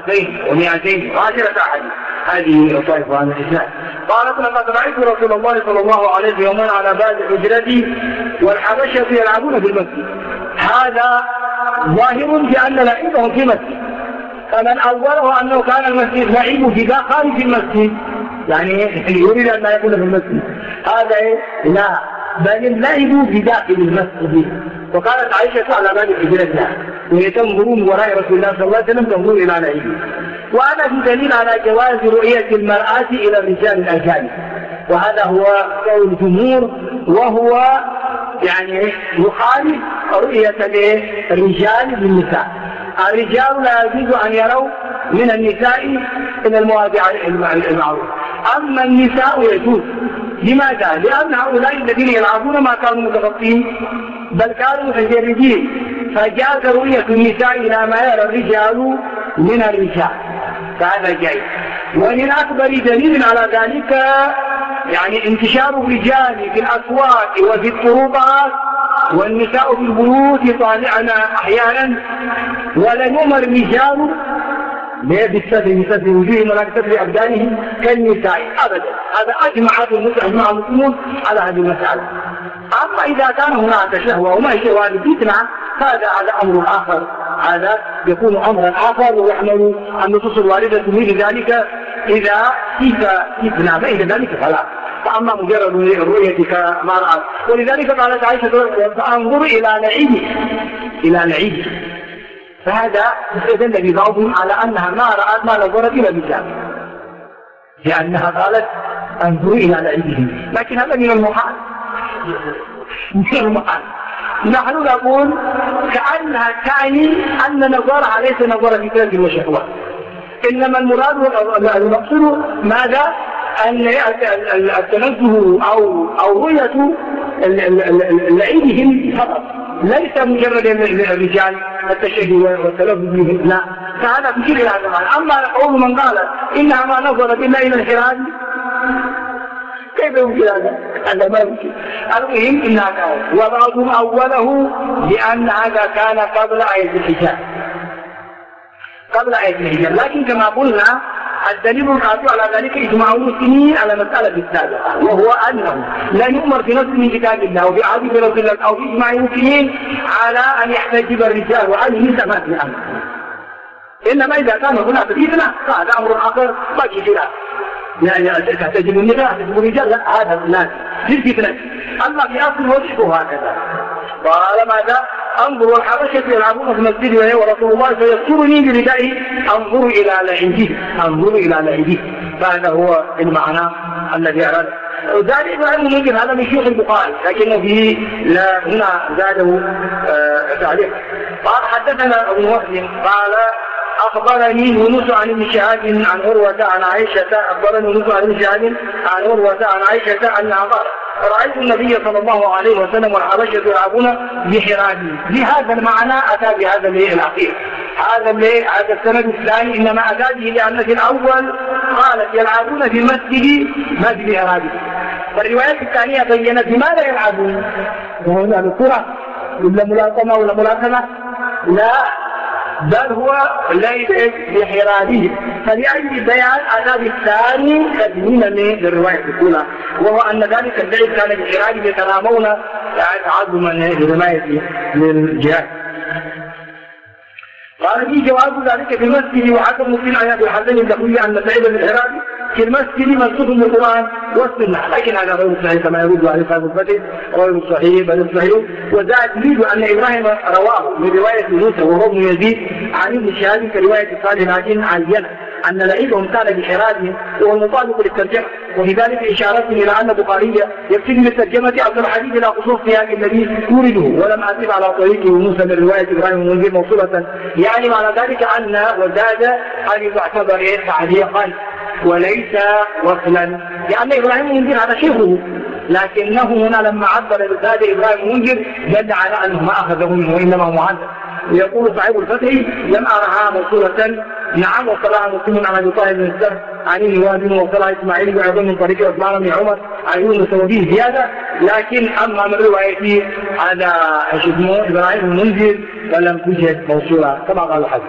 2210 أحاديث. هذه لطائف عن الإسلام. قالت لقد رأيت رسول الله صلى الله عليه وسلم على باب حجرتي والحبشة يلعبون في المسجد. هذا ظاهر بأن لعبهم في المسجد، فمن أوله أنه كان المسجد لعب في خارج المسجد، يعني يريد أن لا يكون في المسجد، هذا لا، بل اللعب في داخل المسجد. وقالت عائشة على باب حجرتها وهي تنظر وراء رسول الله صلى الله عليه وسلم تنظر إلى لعبه. وهذا في دليل على جواز رؤية المرأة إلى الرجال الأجانب، وهذا هو قول الجمهور، وهو يعني يخالف رؤية الرجال للنساء. الرجال لا يجوز أن يروا من النساء إلى المواضع المعروفة، أما النساء يجوز. لماذا؟ لأن هؤلاء الذين يلعبون ما كانوا متغطين بل كانوا متجردين، فجاز رؤية النساء إلى ما يرى الرجال من الرجال، فهذا جائز. ومن أكبر دليل على ذلك يعني انتشار الرجال في الأسواق وفي الطرقات والنساء في البيوت طالعن أحيانا، ولا يؤمر الرجال بستر وجوههم ولا بستر أبدانهم كالنساء أبدا. هذا أجمع المسلمون على هذه المسألة. أما إذا كان هناك شهوة وما هي شهوة الفتنة هذا أمر آخر، هذا يكون أمرا آخر ويحمل النصوص الواردة مثل ذلك إذا فتنة، فإذا ذلك فلا. فأما مجرد الرؤية كما رأت، ولذلك قالت عائشة فأنظر إلى لعبه، فهذا يدل ببعضهم على أنها ما رأت ما نظرت إلى الرجال، لأنها قالت أنظر إلى لعبه، لكن هذا من المحال. نحن نقول كأنها تعني أن نظرها ليس نظر فتنة وشهوة، إنما المراد المقصود ماذا؟ أن التنزه أو رؤية لعبهم فقط، ليس مجرد الرجال التشهي والتلذذ بهم، لا، فهذا في كل هذا المعنى. أما قول من قال إنها ما نظرت إلا إلى الحراج، كيف يمكن هذا؟ ما يمكن. المهم إنها كانت، وبعضهم أوله بأن هذا كان قبل آية الحجاب، لكن كما قلنا الدليل القاطع على ذلك إجماع المسلمين على مسألة السابقة، وهو أنه لا يؤمر في نص من كتاب الله وفي عهد رسول الله أو في إجماع المسلمين على أن يحتجب الرجال وعن النساء ما في أمر، إنما إذا كان هناك فتنة فهذا أمر آخر ما في خلاف، يعني تحتجب النساء تحتجب الرجال، لا، هذا الناس للفتنة. أما في أصل وجهه هكذا. قال ماذا؟ أنظر الحبشة يلعبون في المسجد ورسول الله فيذكرني بردائه أنظر إلى لعبه، فهذا هو المعنى الذي أراد. وذلك ممكن هذا من شيوخ البخاري، لكنه فيه هنا زاده تعليق. قال حدثنا ابن وهب قال أخبرني يونس عن ابن شهاب عن عروة عن عائشة أنها قالت رأيت النبي صلى الله عليه وسلم والحبشة يلعبون بحراجه. بهذا المعنى أتى بهذا الأخير، هذا السند الثاني إنما أتى به لأن في الأول قالت يلعبون في المسجد ما في حراجه، والروايات الثانية بيّنت بماذا يلعبون، وهنا الكرة ولا ملاطمة ولا ملاكمة، لا، بل هو ليس بحراجه. فلأجل بيان أداب الثاني تدمينا للرواية الأولى، وهو أن ذلك اللعب كان بحراجه يتنامون تعظما لرماية للجهاد. قال في جواب ذلك في المسجد، وحكم مسلم عن ابي الحسن الدخولي ان اللعب بالحراج في المسجد منسوخ بالقران والسنه، لكن هذا غير صحيح كما يرد عليه صاحب الفتح، غير صحيح بل صحيح. وزاد يريد ان ابراهيم رواه من روايه موسى وهو ابن يزيد عن ابن شهاب كروايه صالح، لكن عين ان لعبهم كان بحراجهم وهو المطابق للترجمه، وفي ذلك اشاره الى ان البخاري يكتب بالترجمه افضل الحديث الى خصوص سياق الذي يورده، ولم اتب على طريق موسى من روايه ابراهيم المنذر موصوله، يعني معنى ذلك أن وزاد أن يعتبر تعليقا وليس وصلا، لأن إبراهيم المنذر هذا شيخه لكنه هنا لما عبر بهذا إبراهيم المنذر دل على أنه ما أخذه منه وإنما هو معدل. ويقول صاحب الفتح لم أرها موصولة. نعم وصلها مسلم عن أبي طاهر بن السهل عن ابن وهب وصلها إسماعيل بن عبد من طريق عثمان بن عمر عن يونس وفيه زيادة. لكن أما من رواية هذا اسمه إبراهيم المنذر فلم توجد موصولة كما قال الحديث.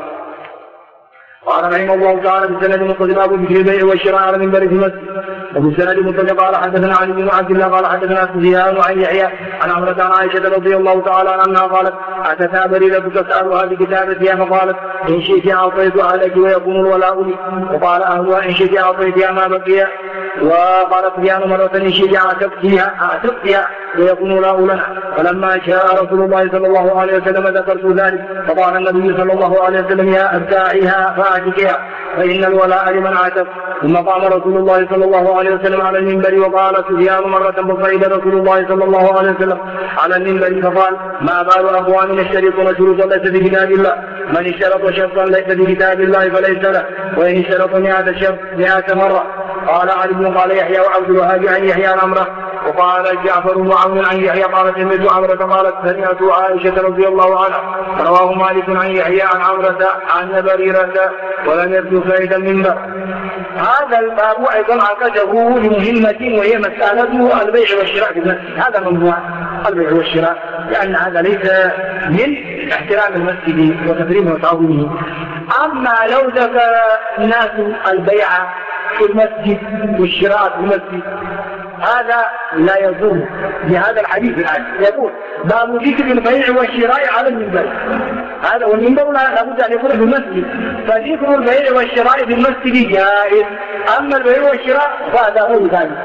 قال رحمه الله تعالى بسند متصل باب ذكر البيع والشراء على منبر في المسجد. وبسند متصل قال حدثنا علي بن عبد الله قال حدثنا سفيان عن يحيى عن عمرة عن عائشة رضي الله تعالى عنها قالت أتتها بريدة تسألها بكتابتها فقالت إن شئت أعطيت أهلك ويكون الولاء لي. وقال أهلها إن شئت أعطيتها ما بقي. وقالت سفيان مرة إن شئت أعتقتها ويكون الولاء لنا. فلما جاء رسول الله صلى الله عليه وسلم ذكرت ذلك فقال النبي صلى الله عليه وسلم يا أبتاعها فأعتقها فإن الولاء لمن عتق. ثم قام رسول الله صلى الله عليه وسلم على المنبر وقال سفيان مرة فصعد رسول الله صلى الله عليه وسلم على المنبر فقال ما بال أقوام يشترطون شروطا ليس في كتاب الله من اشترط شرطا ليس في كتاب الله فليس له وإن اشترط 100 شرط 100 مرة. قال علي بن قال يحيى وعبد الوهاب عن يحيى عن عمرة. وقال جعفر وعون عن يحيى قال سمعت عمرة قالت سمعت عائشة رضي الله عنها. رواه مالك عن يحيى عن عمرة عن بريرة ولم يذكر فائدة المنبر. هذا الباب أيضا عقده لمهمة وهي مسألة البيع والشراء في المسجد. هذا موضوع البيع والشراء لأن هذا ليس من احترام المسجد وتكريمه وتعظيمه. أما لو ذكر الناس البيع في المسجد والشراء في المسجد هذا لا يزول بهذا الحديث الآن. يقول باب ذكر البيع والشراء على المنبر. هذا والمنبر لابد أن يكون في المسجد. فذكر البيع والشراء في المسجد جائز. أما البيع والشراء فهذا غير ذلك.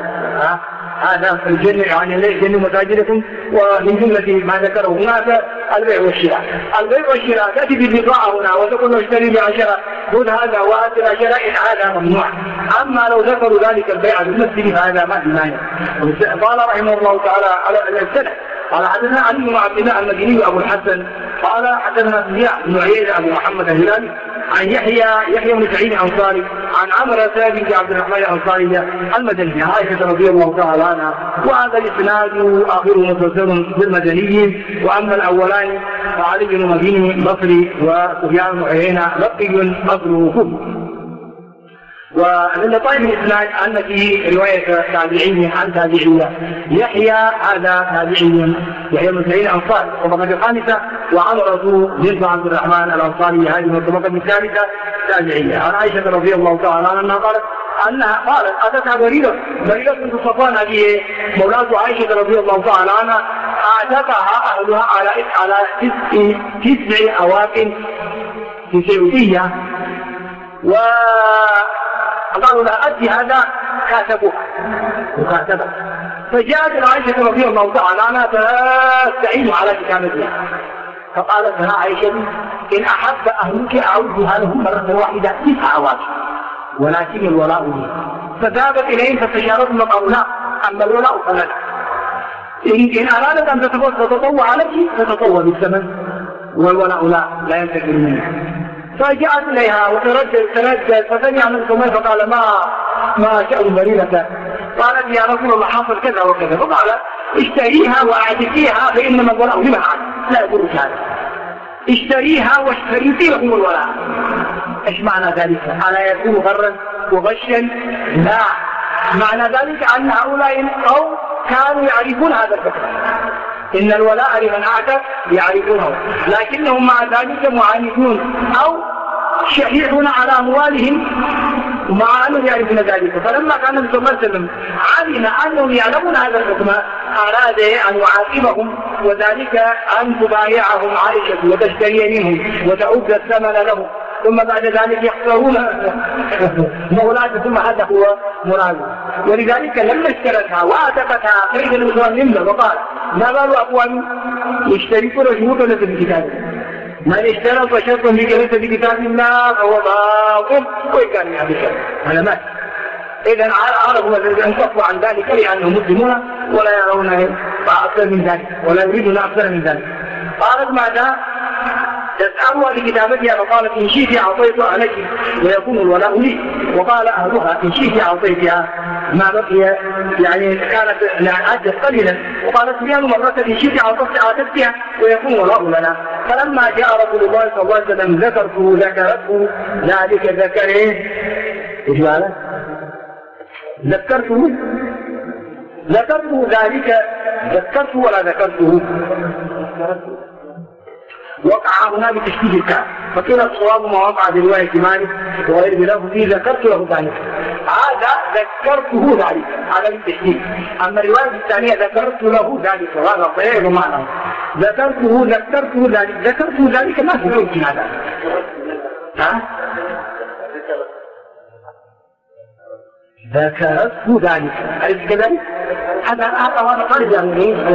هذا الجنة يعني ليس جنة مساجدكم ومن جملة ما ذكره هناك البيع والشراء. البيع والشراء تأتي بالبضاعة هنا وتقول اشتري بعشرة خذ هذا وآتي بعشرة هذا ممنوع. أما لو ذكروا ذلك البيع في المسجد فهذا ما في مانع. قال رحمه الله تعالى على السنة قال حدثنا علي بن عبد الله المديني أبو الحسن قال حدثنا سفيان بن عيينة أبو محمد الهلالي عن يحيى بن سعيد الأنصاري عن عمرة بنت عبد الرحمن الأنصاري المدنية عائشة رضي الله تعالى عنها. وهذا الإسناد آخره متصل بالمدني. وأما الأولان فعلي بن مديني بصري وسفيان بن عيينة بقي أصله كفر. ومن لطائف الإسناد أن فيه رواية تابعي عن تابعية يحيى هذا تابعي يحيى بن سعيد الأنصاري والطبقة الخامسة وعمرة بنت عبد الرحمن الأنصاري هذه من الطبقة الثالثة تابعية. عن عائشة رضي الله تعالى عنها قالت أتتها بريرة بنت صفوان هذه مولاة عائشة رضي الله تعالى عنها أعتقها أهلها على 9 أواق في سعودية وقالوا لها أدي هذا كاتبه. فجاءت عائشة رضي الله تعالى عنها تستعين على كتابتها. فقالت لها عائشة إن أحب أهلك أعودها لهم مرة واحدة 9 أواق ولكن الولاء لي. فذهبت إليهم فاستشارتهم فقالوا لا أما الولاء فلا. إن أرادت أن تتطوع لك تتطوع بالثمن والولاء لا ينتقل منه. فجاءت إليها وتردد فسمع من سمية فقال ما شأن بريرة. قالت يا رسول الله حصل كذا وكذا. فقال اشتريها وأعتقيها فإنما الولاء لمن عاد لا يقول هذا. اشتريها واشتريتي لهم الولاء. ايش معنى ذلك؟ ألا يكون غرا وغشا؟ لا، معنى ذلك أن هؤلاء القوم كانوا يعرفون هذا الفكر إن الولاء لمن أعتق يعرفونه، لكنهم مع ذلك معاندون أو شحيحون على أموالهم ومع أنهم يعرفون ذلك. فلما كان النبي صلى الله عليه وسلم علم أنهم يعلمون هذا الحكم أراد أن يعاقبهم وذلك أن تبايعهم عائشة وتشتري منهم وتعد الثمن لهم ثم بعد ذلك يخسرون مولاته ثم هذا هو مراده. ولذلك لما اشترتها وأعتقتها قيد المسلمين وقال ما بال أقوام يشتركون شروطا ليس في كتاب من اشترط شرطا ليس في كتاب الله فهو باطل وإن كان يعرف هذا مات. إذا عرفوا انصفوا عن ذلك لأنهم مسلمون ولا يرون أكثر من ذلك ولا يريدون أكثر من ذلك. قالت ماذا؟ تسألها لكتابتها فقالت إن شئت أعطيتها لك ويكون الولاء لي، وقال أهلها إن شئت أعطيتها ما بقي، يعني كانت عدت قليلا، وقالت سفيان مرة إن شئت أعطيتها ويكون الولاء لنا. فلما جاء رسول الله صلى الله عليه وسلم ذكرته ذلك ذكره إيش معنى؟ ذكرته ذلك، ذكرته ولا ذكرته؟ وقع هنا بتشديد الكاف، فكلا الصواب ما وقع برواية مالك وغير بلفظه ذكرت له ذلك، هذا ذكرته ذلك، هذا بالتشديد. أما الرواية الثانية ذكرت له ذلك، وهذا صحيح بمعنى ذكرته ذلك، ذكرته ذلك ما في يمكن هذا. ذكرته ذلك، أليس كذلك؟ هذا خارج عن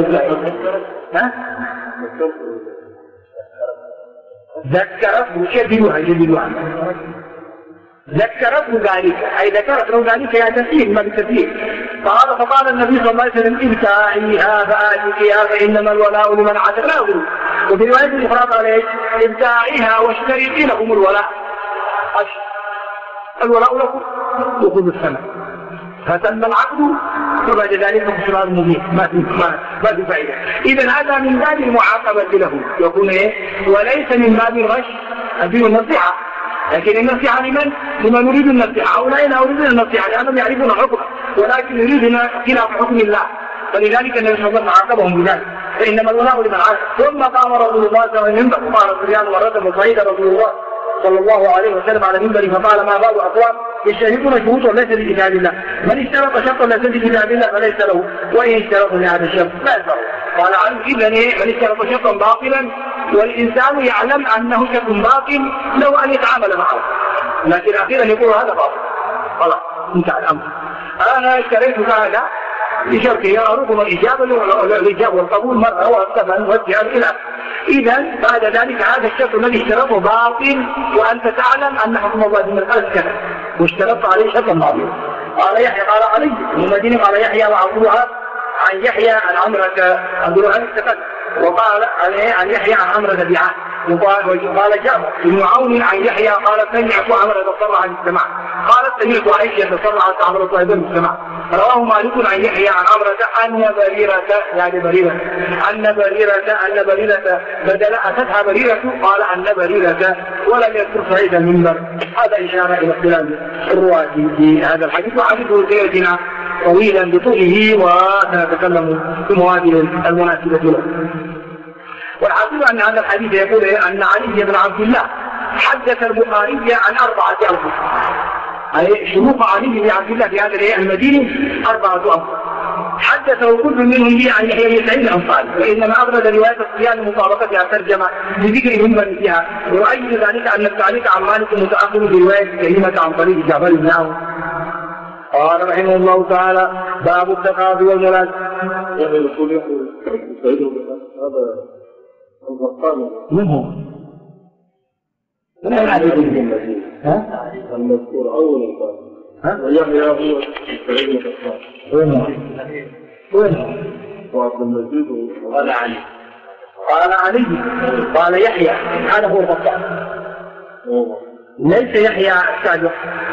ذكرته يدلها ذكرته ذلك، أي ذكرت له ذلك يا تسير ما بالتسير. فقال النبي صلى الله عليه وسلم ابتاعيها فآتيها فإنما الولاء لمن عتقناه. وفي رواية أخرى قال ابتاعيها واشترطي لكم الولاء، الولاء لكم دخول السنة، فتم العقد وبعد ذلك خسران مبين، ما في فائدة. إذا هذا من باب المعاقبة له يكون وليس من باب الغش في النصيحة، لكن النصيحة لمن يريد النصيحة، هؤلاء لا يريدون النصيحة لأنهم يعرفون الحكم ولكن يريدون خلاف حكم الله، فلذلك النبي صلى الله عليه وسلم عاقبهم بذلك، فإنما الولاء لمن عاقب. ثم قام رسول الله صلى الله عليه وسلم وقال سفيان مرة فصعد رسول الله صلى الله عليه وسلم على المنبر فقال ما بال أقوام يشترطون شروطا ليس لكتاب الله، من اشترط شرطا ليس لكتاب الله فليس له، وإن اشترط لهذا الشرط لا يسره. قال عنه إذن من اشترط شرطا باطلا والإنسان يعلم أنه شرط باطل له أن يتعامل معه، لكن أخيرا يقول هذا باطل، خلاص انتهى الأمر. أنا اشتريت هذا بشرط يعرض الإجابة والقبول مرة والثمن والجهاد إلى. إذا بعد ذلك هذا الشرط الذي اشترطه باطل وأنت تعلم أن حكم الله في المسألة كذا واشترطت عليه شرطا باطلا. قال يحيى قال علي من مدينة قال يحيى وعبدها عن يحيى عن عمرة عبد الله الثقل، وقال عن يحيى عن عمرة بيعان، وقال جابر بن عون عن يحيى قال سمعت عمرة تصرع عن السماع، قالت سمعت عائشة تصرعت عمرة صاحبا بالسماع. رواه مالك عن يحيى عن عمرة أن بريرة يعني بريرة أن بريرة بدل أتتها بريرة قال أن بريرة ولم يذكر صعيد المنبر. هذا إشارة إلى اختلاف الرواة في هذا الحديث، وحديثه سيأتينا طويلا بطوله وسنتكلم في مواضيع المناسبة له. والحاصل أن هذا الحديث يقول أن علي بن عبد الله حدث البخاري عن 4 أنفس، أي شروط علي بن عبد الله في هذا المدينة 4 أنفس، حدثه كل منهم به عن يحيى بن سعيد الأنصاري، وإنما أبرز رواية الصيام مطابقتها ترجمة بذكر من فيها، ويؤيد ذلك أن التعليق عن مالك متأخر برواية كلمة عن طريق جعفر بن عون. قال رحمه الله تعالى باب التقاضي والملازمة. من هو؟ من الحديث المذكور أول القائل ويحيى هو سعيد القطان. وين وعبد المجيد قال علي قال يحيى هذا هو القطان، ليس يحيى السابق،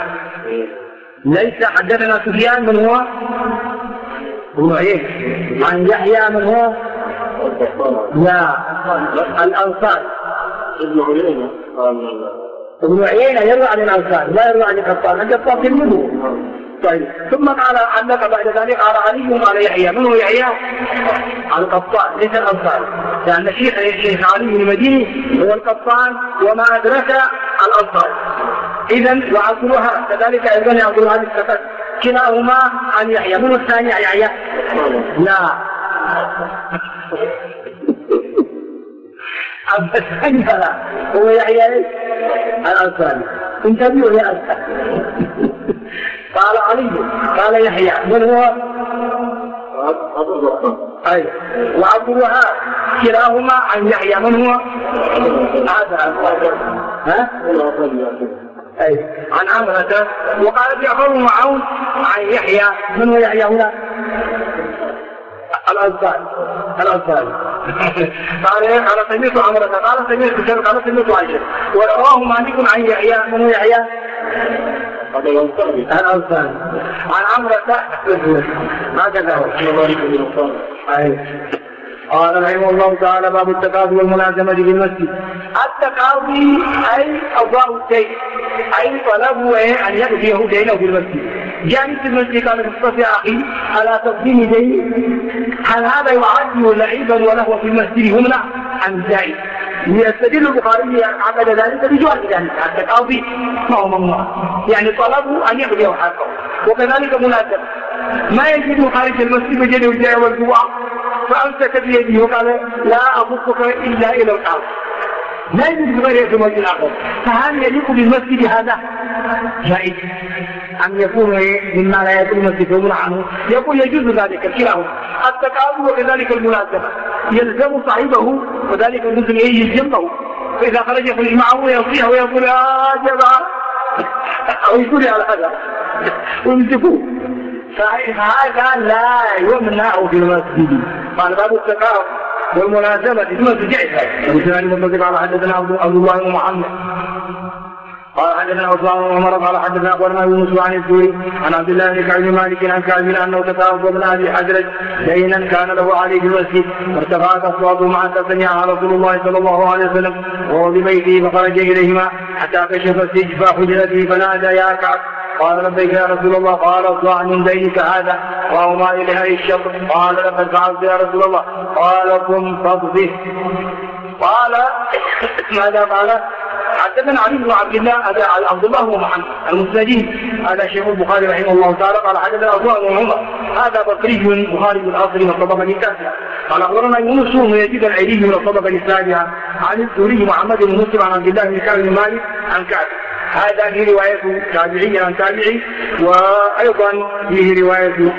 ليس حدثنا سفيان من هو ابن عيينة عن يحيى من هو لا الأنصار ابن عيينة يروى عن الأنصار لا يروى عن القطان، القطان في المدن. طيب ثم قال عندك بعد ذلك قال علي قال يحيى من هو يحيى القطان ليس الأنصار، لأن الشيخ علي بن مديني هو القطان وما أدرك الأنصار. إذن وعبدها كذلك أيضا عبد الله الثقل كلاهما عن يحيى. من الثاني يحيى؟ لا الثاني لا هو يحيى الأنصاري. انتبهوا يا أنصار. قال علي قال يحيى من هو؟ أي وعبد الوهاب كلاهما عن يحيى من هو؟ هذا ها؟ أي عن عمرة. وقال جعفر بن عون عن يحيى من هو يحيى هنا؟ الأنصاري قال أنا سمعت عمرة قال سمعت شرق قال سمعت عائشة ورواه مالك عن يحيى من يحيى الأنصاري عن عمرة هكذا هو. قال رحمه الله تعالى باب التقاضي والملازمة بالمسجد. التقاضي أي أضاء الدين أي طلبه أن يقضيه دينه في المسجد. جانب في المسجد قال مصطفى أخي على تقديم دين هل هذا يعد لعبا وله في المسجد يمنع عن ذلك؟ يستدل البخاري عقد ذلك بجواز ذلك. التقاضي ما هو ممنوع يعني طلبه أن يقضيه حقه وكذلك ملازمة ما يجد خارج المسجد بجد والجاء والجوع فأمسك بيده وقال لا أبصك إلا إلى الأرض لا يجب غير يد المسجد الآخر. فهل يليق بالمسجد هذا؟ جائز أن يكون مما لا يكون المسجد ومنع عنه يقول يجوز ذلك كلاهما التقاضي وكذلك الملازمة يلزم صاحبه وذلك الرجل يلزمه فإذا خرج يخرج معه ويصيح ويقول يا جماعة أو يقول على هذا ويمسكوه فهذا لا يمنع في المسجد. قال باب التقاضي والملازمة في المسجد جائز. قال حدثنا عبد الله بن محمد قال حدثنا عثمان بن عمر قال حدثنا اخبرنا يونس عن الزهري عن عبد الله بن كعب بن مالك عن كعب انه تقاضى ابن ابي حجرج دينا كان له عليه في المسجد فارتفعت اصواته مع سمعها رسول الله صلى الله عليه وسلم وهو ببيته فخرج اليهما حتى كشف سجف حجرته فنادى يا كعب قال لبيك يا رسول الله قال اطلع من دينك هذا وهما اليه الشطر قال لقد فعلت يا رسول الله قال قم فاقضه. قال ماذا قال؟ حدثنا علي بن عبد الله هذا عبد الله بن محمد المسندي هذا شيخ البخاري رحمه الله تعالى قال حدثنا عبد الله بن عمر هذا بصري من بخاري الاصل من الطبقه التاسعه قال اخبرنا يونس بن يزيد العيري من الطبقه السابعه عن الزهري محمد بن مسلم عن عبد الله بن كعب بن مالك عن كعب هذا في روايه تابعي عن تابعي وايضا فيه روايه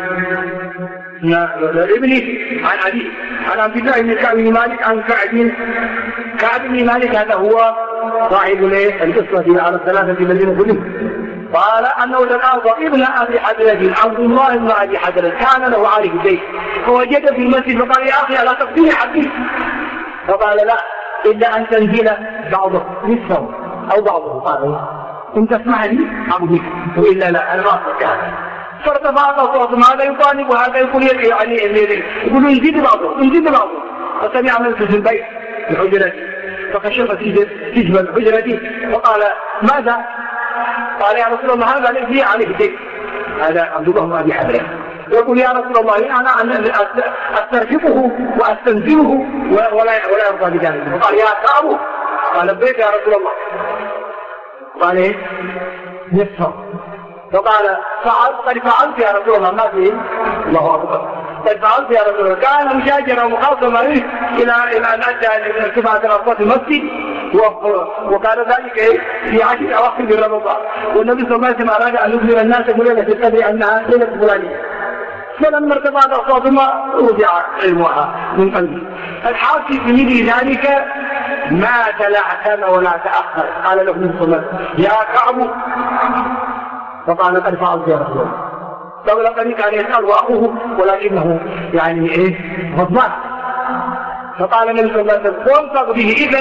ابنه عن علي عن عبد الله بن كعب بن مالك عن كعب بن مالك هذا هو صاحب القصه على الثلاثه الذين خلفوا قال انه تقاضى ابن ابي حجرج عبد الله بن ابي حجرج كان له عارف البيت فوجد في المسجد فقال يا اخي على تقديم حقي فقال لا الا ان تنزل بعضه نصفه او بعضه قال ان تسمح لي اعبدك والا لا انا ما استطيع. فارتفع صوتهم هذا يطالب وهذا يقول يعني يقول انزل بعضه فسمع من في البيت بحجرته فكشف سجف الحجرة وقال ماذا؟ قال يا رسول الله هذا الذي عليه الدين هذا عبد الله بن ابي حجرج يقول يا رسول الله انا استرفقه واستنزله ولا يرضى بذلك. وقال يا كعب قال لبيك يا رسول الله قال ايه؟ نصفه فقال قد فعلت يا رسول الله ما فيه الله اكبر قد فعلت يا رسول الله. كان مشاجرا ومخاصما الى ان ادى لارتفاع الاصوات المسجد وكان ذلك في 10 اواخر من رمضان والنبي صلى الله عليه وسلم اراد ان يخبر الناس بليله القدر انها ليله فلانيه فلما ارتفعت اصواتهما رجع علمها من قلبه. الحاصل في مثل ذلك ما تلعثم ولا تاخر. قال له النبي صلى الله عليه وسلم يا كعب فقال قد فعلت يا رسول الله. قبل قليل كان يسأل أخوه ولكنه يعني غضبان فقال النبي صلى الله عليه وسلم وانفق به إذا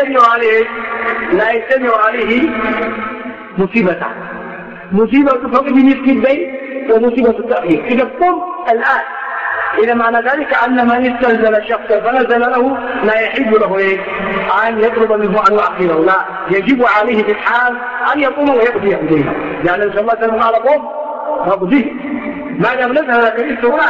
لا يجتمع عليه مصيبة فقد نصف البيت ومصيبة التأخير. إذا قم الآن إذا معنى ذلك أن من استنزل الشخص فنزل له لا يحب له أن يطلب منه أن يؤخره لا يجب عليه في الحال أن يقوم ويقضي يديه لأن النبي صلى الله عليه وسلم قال قم فاقضيه ما دام نزل لك السؤال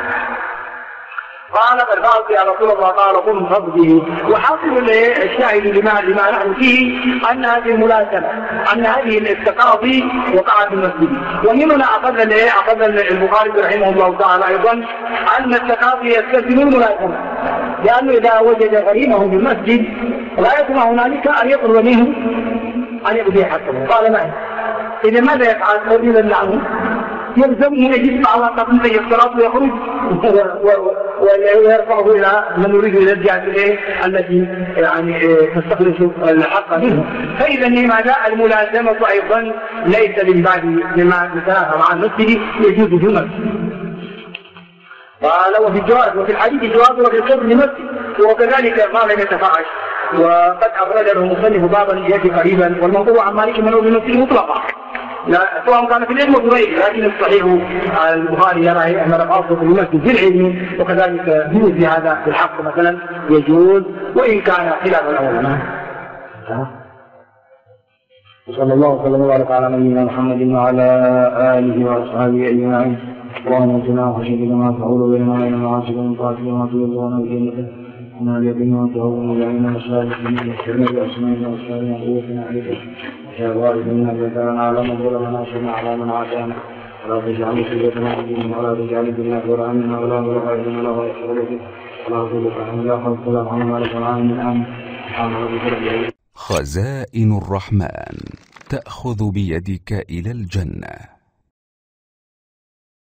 قال قد فعلت يا رسول الله قال قم فاقضيه. وحاصل الشاهد لما نحن فيه أن هذه الملازمة أن هذه التقاضي وقعت في المسجد. ومننا أخذ البخاري رحمه الله تعالى أيضا أن التقاضي يستلزم الملازمة لأنه إذا وجد غريمه في المسجد لا يكون هنالك أن يطلب منه أن يقضي حقه. قال معي إذا ماذا يفعل رجلا عنه يلزمه يجب على قدمه الصلاة ويخرج ويرفعه إلى من يريد أن يرجع إليه التي يعني تستخلص الحق منه. فإذا لماذا الملازمة أيضا ليس من بعد لما نتناهى مع المسجد يجوز في المسجد. قال وفي الجواز وفي الحديث جواز وفي القبر لمسجد، وكذلك ما لم يتفاعل. وقد أخرج له المصنف بابا يأتي قريبا، والموضوع عن مالك منه بمسجد مطلقا لا سواء كان في العلم وفي غيره، لكن الصحيح البخاري يرى أن الأصل في المسجد في العلم، وكذلك في هذا في الحق مثلا يجوز وإن كان خلاف الأول. صلى الله وسلم وبارك على نبينا محمد وعلى آله وأصحابه أجمعين. اللهم اجعلنا وخشيتك ما تحول بيننا وبين معاصيك من طاعتك وما تبلغنا بجنتك ومن اليقين وتهون علينا والصالحين واغفرنا بأسمائنا وأسمائنا وقوتنا عليك يا وارث منا بذلنا على من ظلمنا وانصرنا على من عادانا ولا تجعل مصيبتنا في ديننا ولا تجعل الدنيا أكبر همنا ولا مبلغ علمنا ولا يغفر لك ولا يغفر لك لا خوف ولا حول ولا قوة إلا بالله. خزائن الرحمن تأخذ بيدك إلى الجنة.